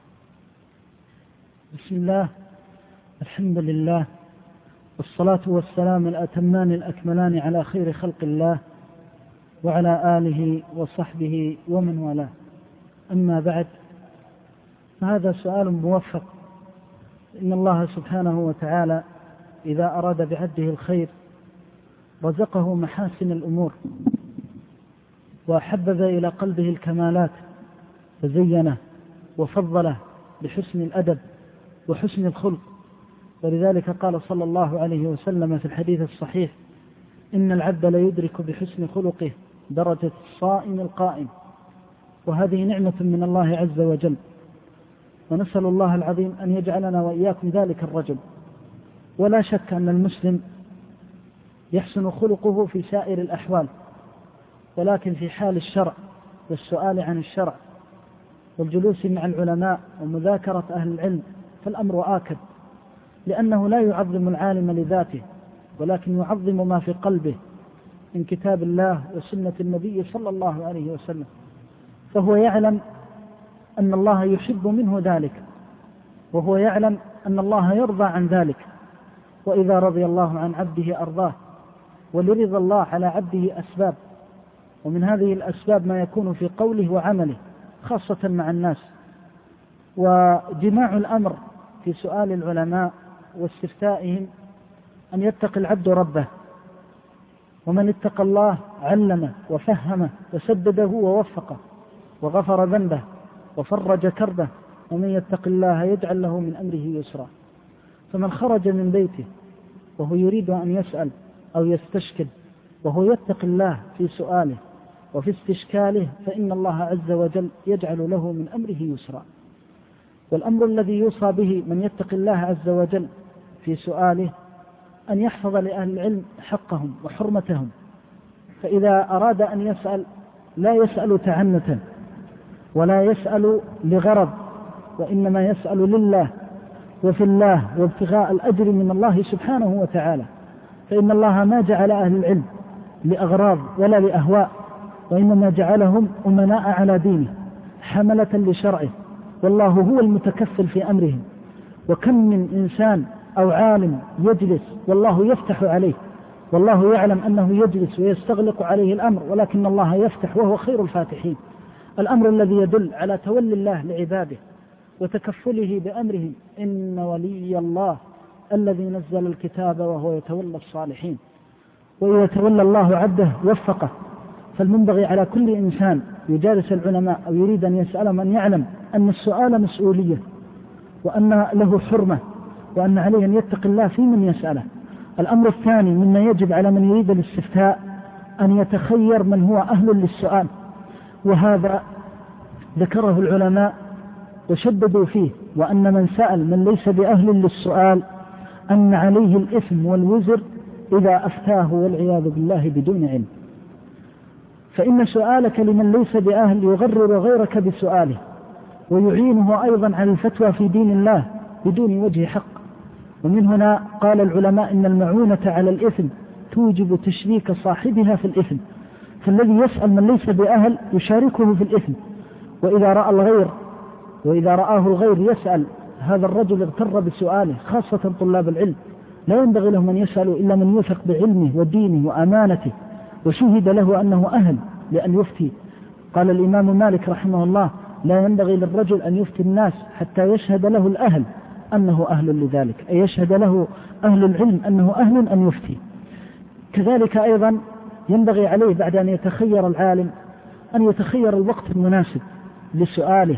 بسم الله، الحمد لله، والصلاة والسلام الأتمان الأكملان على خير خلق الله وعلى آله وصحبه ومن والاه. أما بعد، فهذا سؤال موفق، إن الله سبحانه وتعالى إذا أراد بعبده الخير رزقه محاسن الأمور وحبب إلى قلبه الكمالات فزينه وفضله بحسن الأدب وحسن الخلق. ولذلك قال صلى الله عليه وسلم في الحديث الصحيح: إن العبد ليدرك بحسن خلقه درجة الصائم القائم. وهذه نعمة من الله عز وجل، ونسأل الله العظيم أن يجعلنا وإياكم ذلك الرجل. ولا شك أن المسلم يحسن خلقه في سائر الأحوال، ولكن في حال الشرع والسؤال عن الشرع والجلوس مع العلماء ومذاكرة أهل العلم فالأمر آكد، لأنه لا يعظم العالم لذاته، ولكن يعظم ما في قلبه من كتاب الله وسنة النبي صلى الله عليه وسلم، فهو يعلم أن الله يحب منه ذلك، وهو يعلم أن الله يرضى عن ذلك، وإذا رضي الله عن عبده أرضاه. ولرضا الله على عبده أسباب، ومن هذه الأسباب ما يكون في قوله وعمله خاصة مع الناس. وجماع الأمر في سؤال العلماء واستفتائهم أن يتقي العبد ربه، ومن اتقى الله علمه وفهمه وسدده ووفقه وغفر ذنبه وفرج كربه، ومن يتق الله يجعل له من أمره يسرا. فمن خرج من بيته وهو يريد أن يسأل أو يستشكل وهو يتقي الله في سؤاله وفي استشكاله، فإن الله عز وجل يجعل له من أمره يسرا. والأمر الذي يوصى به من يتقي الله عز وجل في سؤاله أن يحفظ لأهل العلم حقهم وحرمتهم، فإذا أراد أن يسأل لا يسأل تعنتا ولا يسأل لغرض، وإنما يسأل لله وفي الله وابتغاء الأجر من الله سبحانه وتعالى، فإن الله ما جعل أهل العلم لأغراض ولا لأهواء، وإنما جعلهم أمناء على دينه حملة لشرعه، والله هو المتكفل في أمرهم. وكم من إنسان أو عالم يجلس والله يفتح عليه، والله يعلم أنه يجلس ويستغلق عليه الأمر، ولكن الله يفتح وهو خير الفاتحين. الأمر الذي يدل على تولي الله لعباده وتكفله بأمرهم: إن ولي الله الذي نزل الكتاب وهو يتولى الصالحين. وإذا تولى الله عبده وفقه. فالمنبغي على كل إنسان يجالس العلماء أو يريد أن يسألهم أن يعلم أن السؤال مسؤولية، وأن له حرمة، وأن عليه أن يتقي الله في من يسأله. الأمر الثاني مما يجب على من يريد الاستفتاء أن يتخير من هو أهل للسؤال، وهذا ذكره العلماء وشددوا فيه، وأن من سأل من ليس بأهل للسؤال أن عليه الإثم والوزر إذا أفتاه والعياذ بالله بدون علم. فإن سؤالك لمن ليس بأهل يغرر غيرك بسؤاله، ويعينه أيضا على الفتوى في دين الله بدون وجه حق. ومن هنا قال العلماء إن المعونة على الإثم توجب تشريك صاحبها في الإثم، فالذي يسأل من ليس بأهل يشاركه في الإثم. وإذا رآه الغير يسأل هذا الرجل اغتر بسؤاله، خاصة طلاب العلم، لا ينبغي لهم أن يسألوا إلا من يوثق بعلمه ودينه وأمانته وشهد له أنه أهل لأن يفتي. قال الإمام مالك رحمه الله: لا ينبغي للرجل أن يفتي الناس حتى يشهد له الأهل أنه أهل لذلك، أي يشهد له أهل العلم أنه أهل أن يفتي. كذلك أيضا ينبغي عليه بعد أن يتخير العالم أن يتخير الوقت المناسب لسؤاله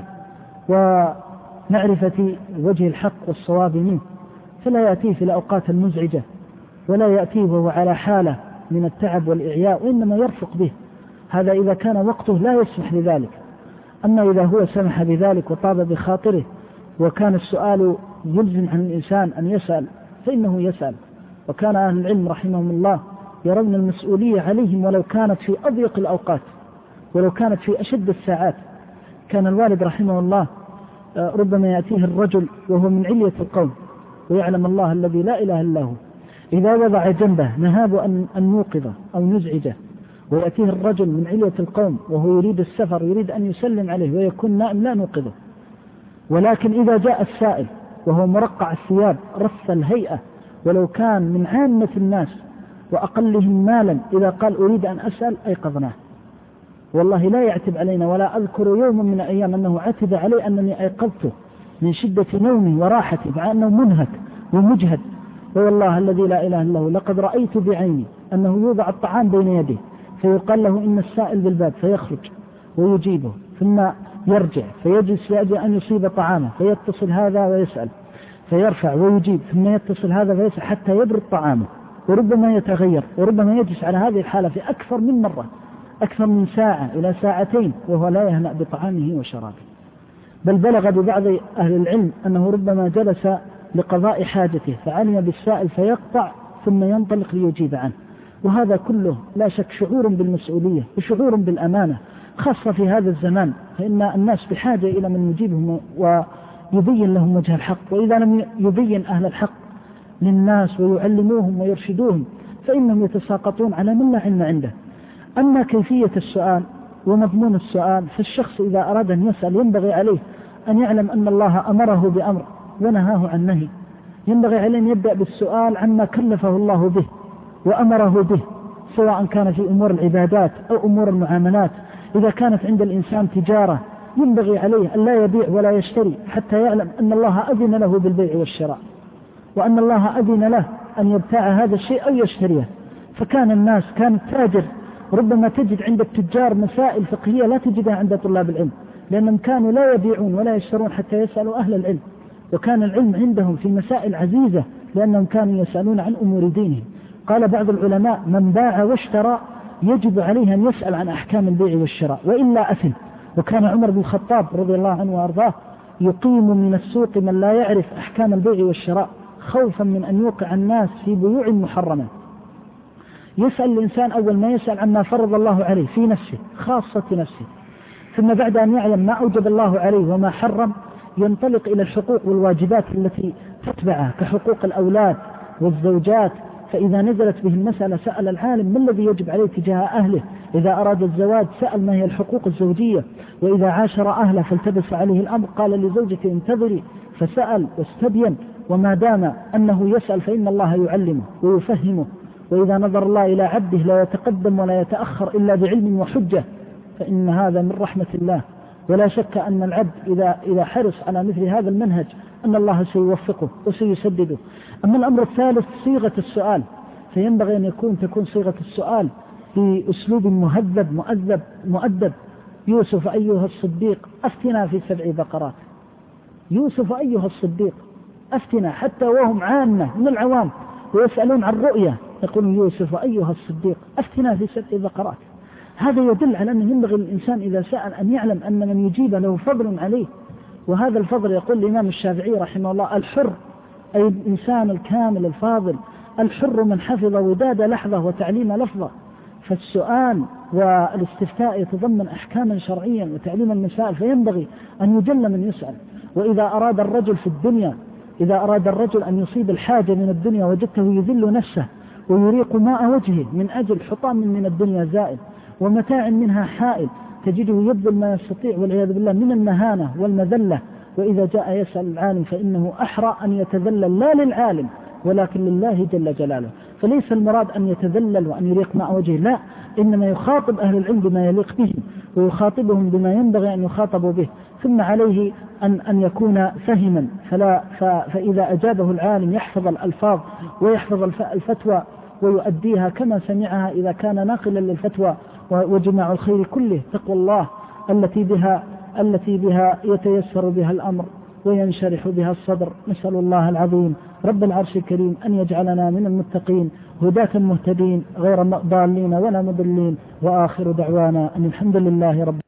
ومعرفة وجه الحق والصواب منه، فلا يأتيه في الأوقات المزعجة، ولا يأتيه وهو على حالة من التعب والإعياء، وإنما يرفق به. هذا إذا كان وقته لا يسمح لذلك. أما إذا هو سمح بذلك وطاب بخاطره وكان السؤال يلزم عن الإنسان أن يسأل فإنه يسأل. وكان أهل العلم رحمهم الله يرون المسؤولية عليهم ولو كانت في أضيق الأوقات، ولو كانت في أشد الساعات. كان الوالد رحمه الله ربما يأتيه الرجل وهو من علية القوم ويعلم الله الذي لا إله إلا هو، إذا وضع جنبه نهاب أن نوقظه أو نزعجه، ويأتيه الرجل من علية القوم وهو يريد السفر يريد أن يسلم عليه ويكون نائم لا نوقظه. ولكن إذا جاء السائل وهو مرقع الثياب رث الهيئة ولو كان من عامة الناس وأقلهم مالا، إذا قال أريد أن أسأل أيقظناه. والله لا يعتب علينا، ولا أذكر يوم من الأيام أنه عتب علي أنني أيقظته من شدة نومي وراحتي مع أنه منهك ومجهد. والله الذي لا إله إلا هو لقد رأيت بعيني أنه يوضع الطعام بين يديه فيقال له إن السائل بالباب، فيخرج ويجيبه ثم يرجع فيجلس لأجل أن يصيب طعامه، فيتصل هذا ويسأل فيرفع ويجيب، ثم يتصل هذا فيسأل حتى يبرد طعامه، وربما يتغير، وربما يجلس على هذه الحالة في أكثر من مرة، أكثر من ساعة إلى ساعتين وهو لا يهنأ بطعامه وشرابه. بل بلغ ببعض أهل العلم أنه ربما جلس لقضاء حاجته فعلم بالسائل فيقطع ثم ينطلق ليجيب عنه. وهذا كله لا شك شعور بالمسؤولية وشعور بالأمانة، خاصة في هذا الزمان، فإن الناس بحاجة إلى من يجيبهم ويبين لهم وجه الحق. وإذا لم يبين أهل الحق للناس ويعلموهم ويرشدوهم فإنهم يتساقطون على من لا علم عنده. أما كيفية السؤال ومضمون السؤال، فالشخص إذا أراد أن يسأل ينبغي عليه أن يعلم أن الله أمره بأمر ونهاه عن نهي. ينبغي عليه أن يبدأ بالسؤال عما كلفه الله به وأمره به، سواء كان في أمور العبادات أو أمور المعاملات. إذا كانت عند الإنسان تجارة ينبغي عليه أن لا يبيع ولا يشتري حتى يعلم أن الله أذن له بالبيع والشراء، وأن الله أذن له أن يبتاع هذا الشيء أو يشتريه. فكان الناس كان التاجر ربما تجد عند التجار مسائل فقهية لا تجدها عند طلاب العلم، لأنهم كانوا لا يبيعون ولا يشترون حتى يسألوا أهل العلم، وكان العلم عندهم في مسائل عزيزة لأنهم كانوا يسألون عن أمور دينهم. قال بعض العلماء: من باع واشترى يجب عليه أن يسأل عن أحكام البيع والشراء وإلا أثم. وكان عمر بن الخطاب رضي الله عنه وأرضاه يقيم من السوق من لا يعرف أحكام البيع والشراء، خوفا من أن يوقع الناس في بيوع محرمة. يسأل الإنسان أول ما يسأل عما فرض الله عليه في نفسه خاصة نفسه، ثم بعد أن يعلم ما أوجب الله عليه وما حرم ينطلق إلى الحقوق والواجبات التي تتبعها كحقوق الأولاد والزوجات. فإذا نزلت به المسألة سأل العالم ما الذي يجب عليه تجاه أهله. إذا أراد الزواج سأل ما هي الحقوق الزوجية. وإذا عاشر أهله فالتبس عليه الأمر قال لزوجته انتظري، فسأل واستبين. وما دام أنه يسأل فإن الله يعلمه ويفهمه. وإذا نظر الله إلى عبده لا يتقدم ولا يتأخر إلا بعلم وحجة، فإن هذا من رحمة الله. ولا شك أن العبد إذا حرص على مثل هذا المنهج أن الله سيوفقه وسيسدده. أما الأمر الثالث صيغة السؤال، فينبغي أن تكون صيغة السؤال بأسلوب مهذب مؤدب. يوسف أيها الصديق أفتنا في 7 بقرات. يوسف أيها الصديق أفتنا، حتى وهم عامة من العوام ويسألون عن رؤية يقول يوسف أيها الصديق أفتنا في 7 بقرات. هذا يدل على أنه ينبغي الإنسان إذا سأل أن يعلم أن من يجيب له فضل عليه. وهذا الفضل يقول الإمام الشافعي رحمه الله الحر أي الإنسان الكامل الفاضل، الحر من حفظ وداد لحظة وتعليم لفظة. فالسؤال والاستفتاء يتضمن أحكاما شرعيا وتعليم المسائل، فينبغي أن يجل من يسأل. وإذا أراد الرجل في الدنيا، إذا أراد الرجل أن يصيب الحاجة من الدنيا وجدته يذل نفسه ويريق ماء وجهه من أجل حطام من الدنيا زائل ومتاع منها حائل، تجده يبذل ما يستطيع والعياذ بالله من المهانة والمذلة. وإذا جاء يسأل العالم فإنه أحرى أن يتذلل لا للعالم ولكن لله جل جلاله. فليس المراد أن يتذلل وأن يريق ماء وجهه، لا، إنما يخاطب أهل العلم بما يليق بهم ويخاطبهم بما ينبغي أن يخاطبوا به. ثم عليه أن يكون فهما، فإذا أجابه العالم يحفظ الألفاظ ويحفظ الفتوى ويؤديها كما سمعها إذا كان ناقلا للفتوى. وجماع الخير كله تقوى الله التي بها يتيسر بها الأمر وينشرح بها الصدر. نسأل الله العظيم رب العرش الكريم أن يجعلنا من المتقين هداة مهتدين غير ضالين ولا مضلين. وآخر دعوانا أن الحمد لله رب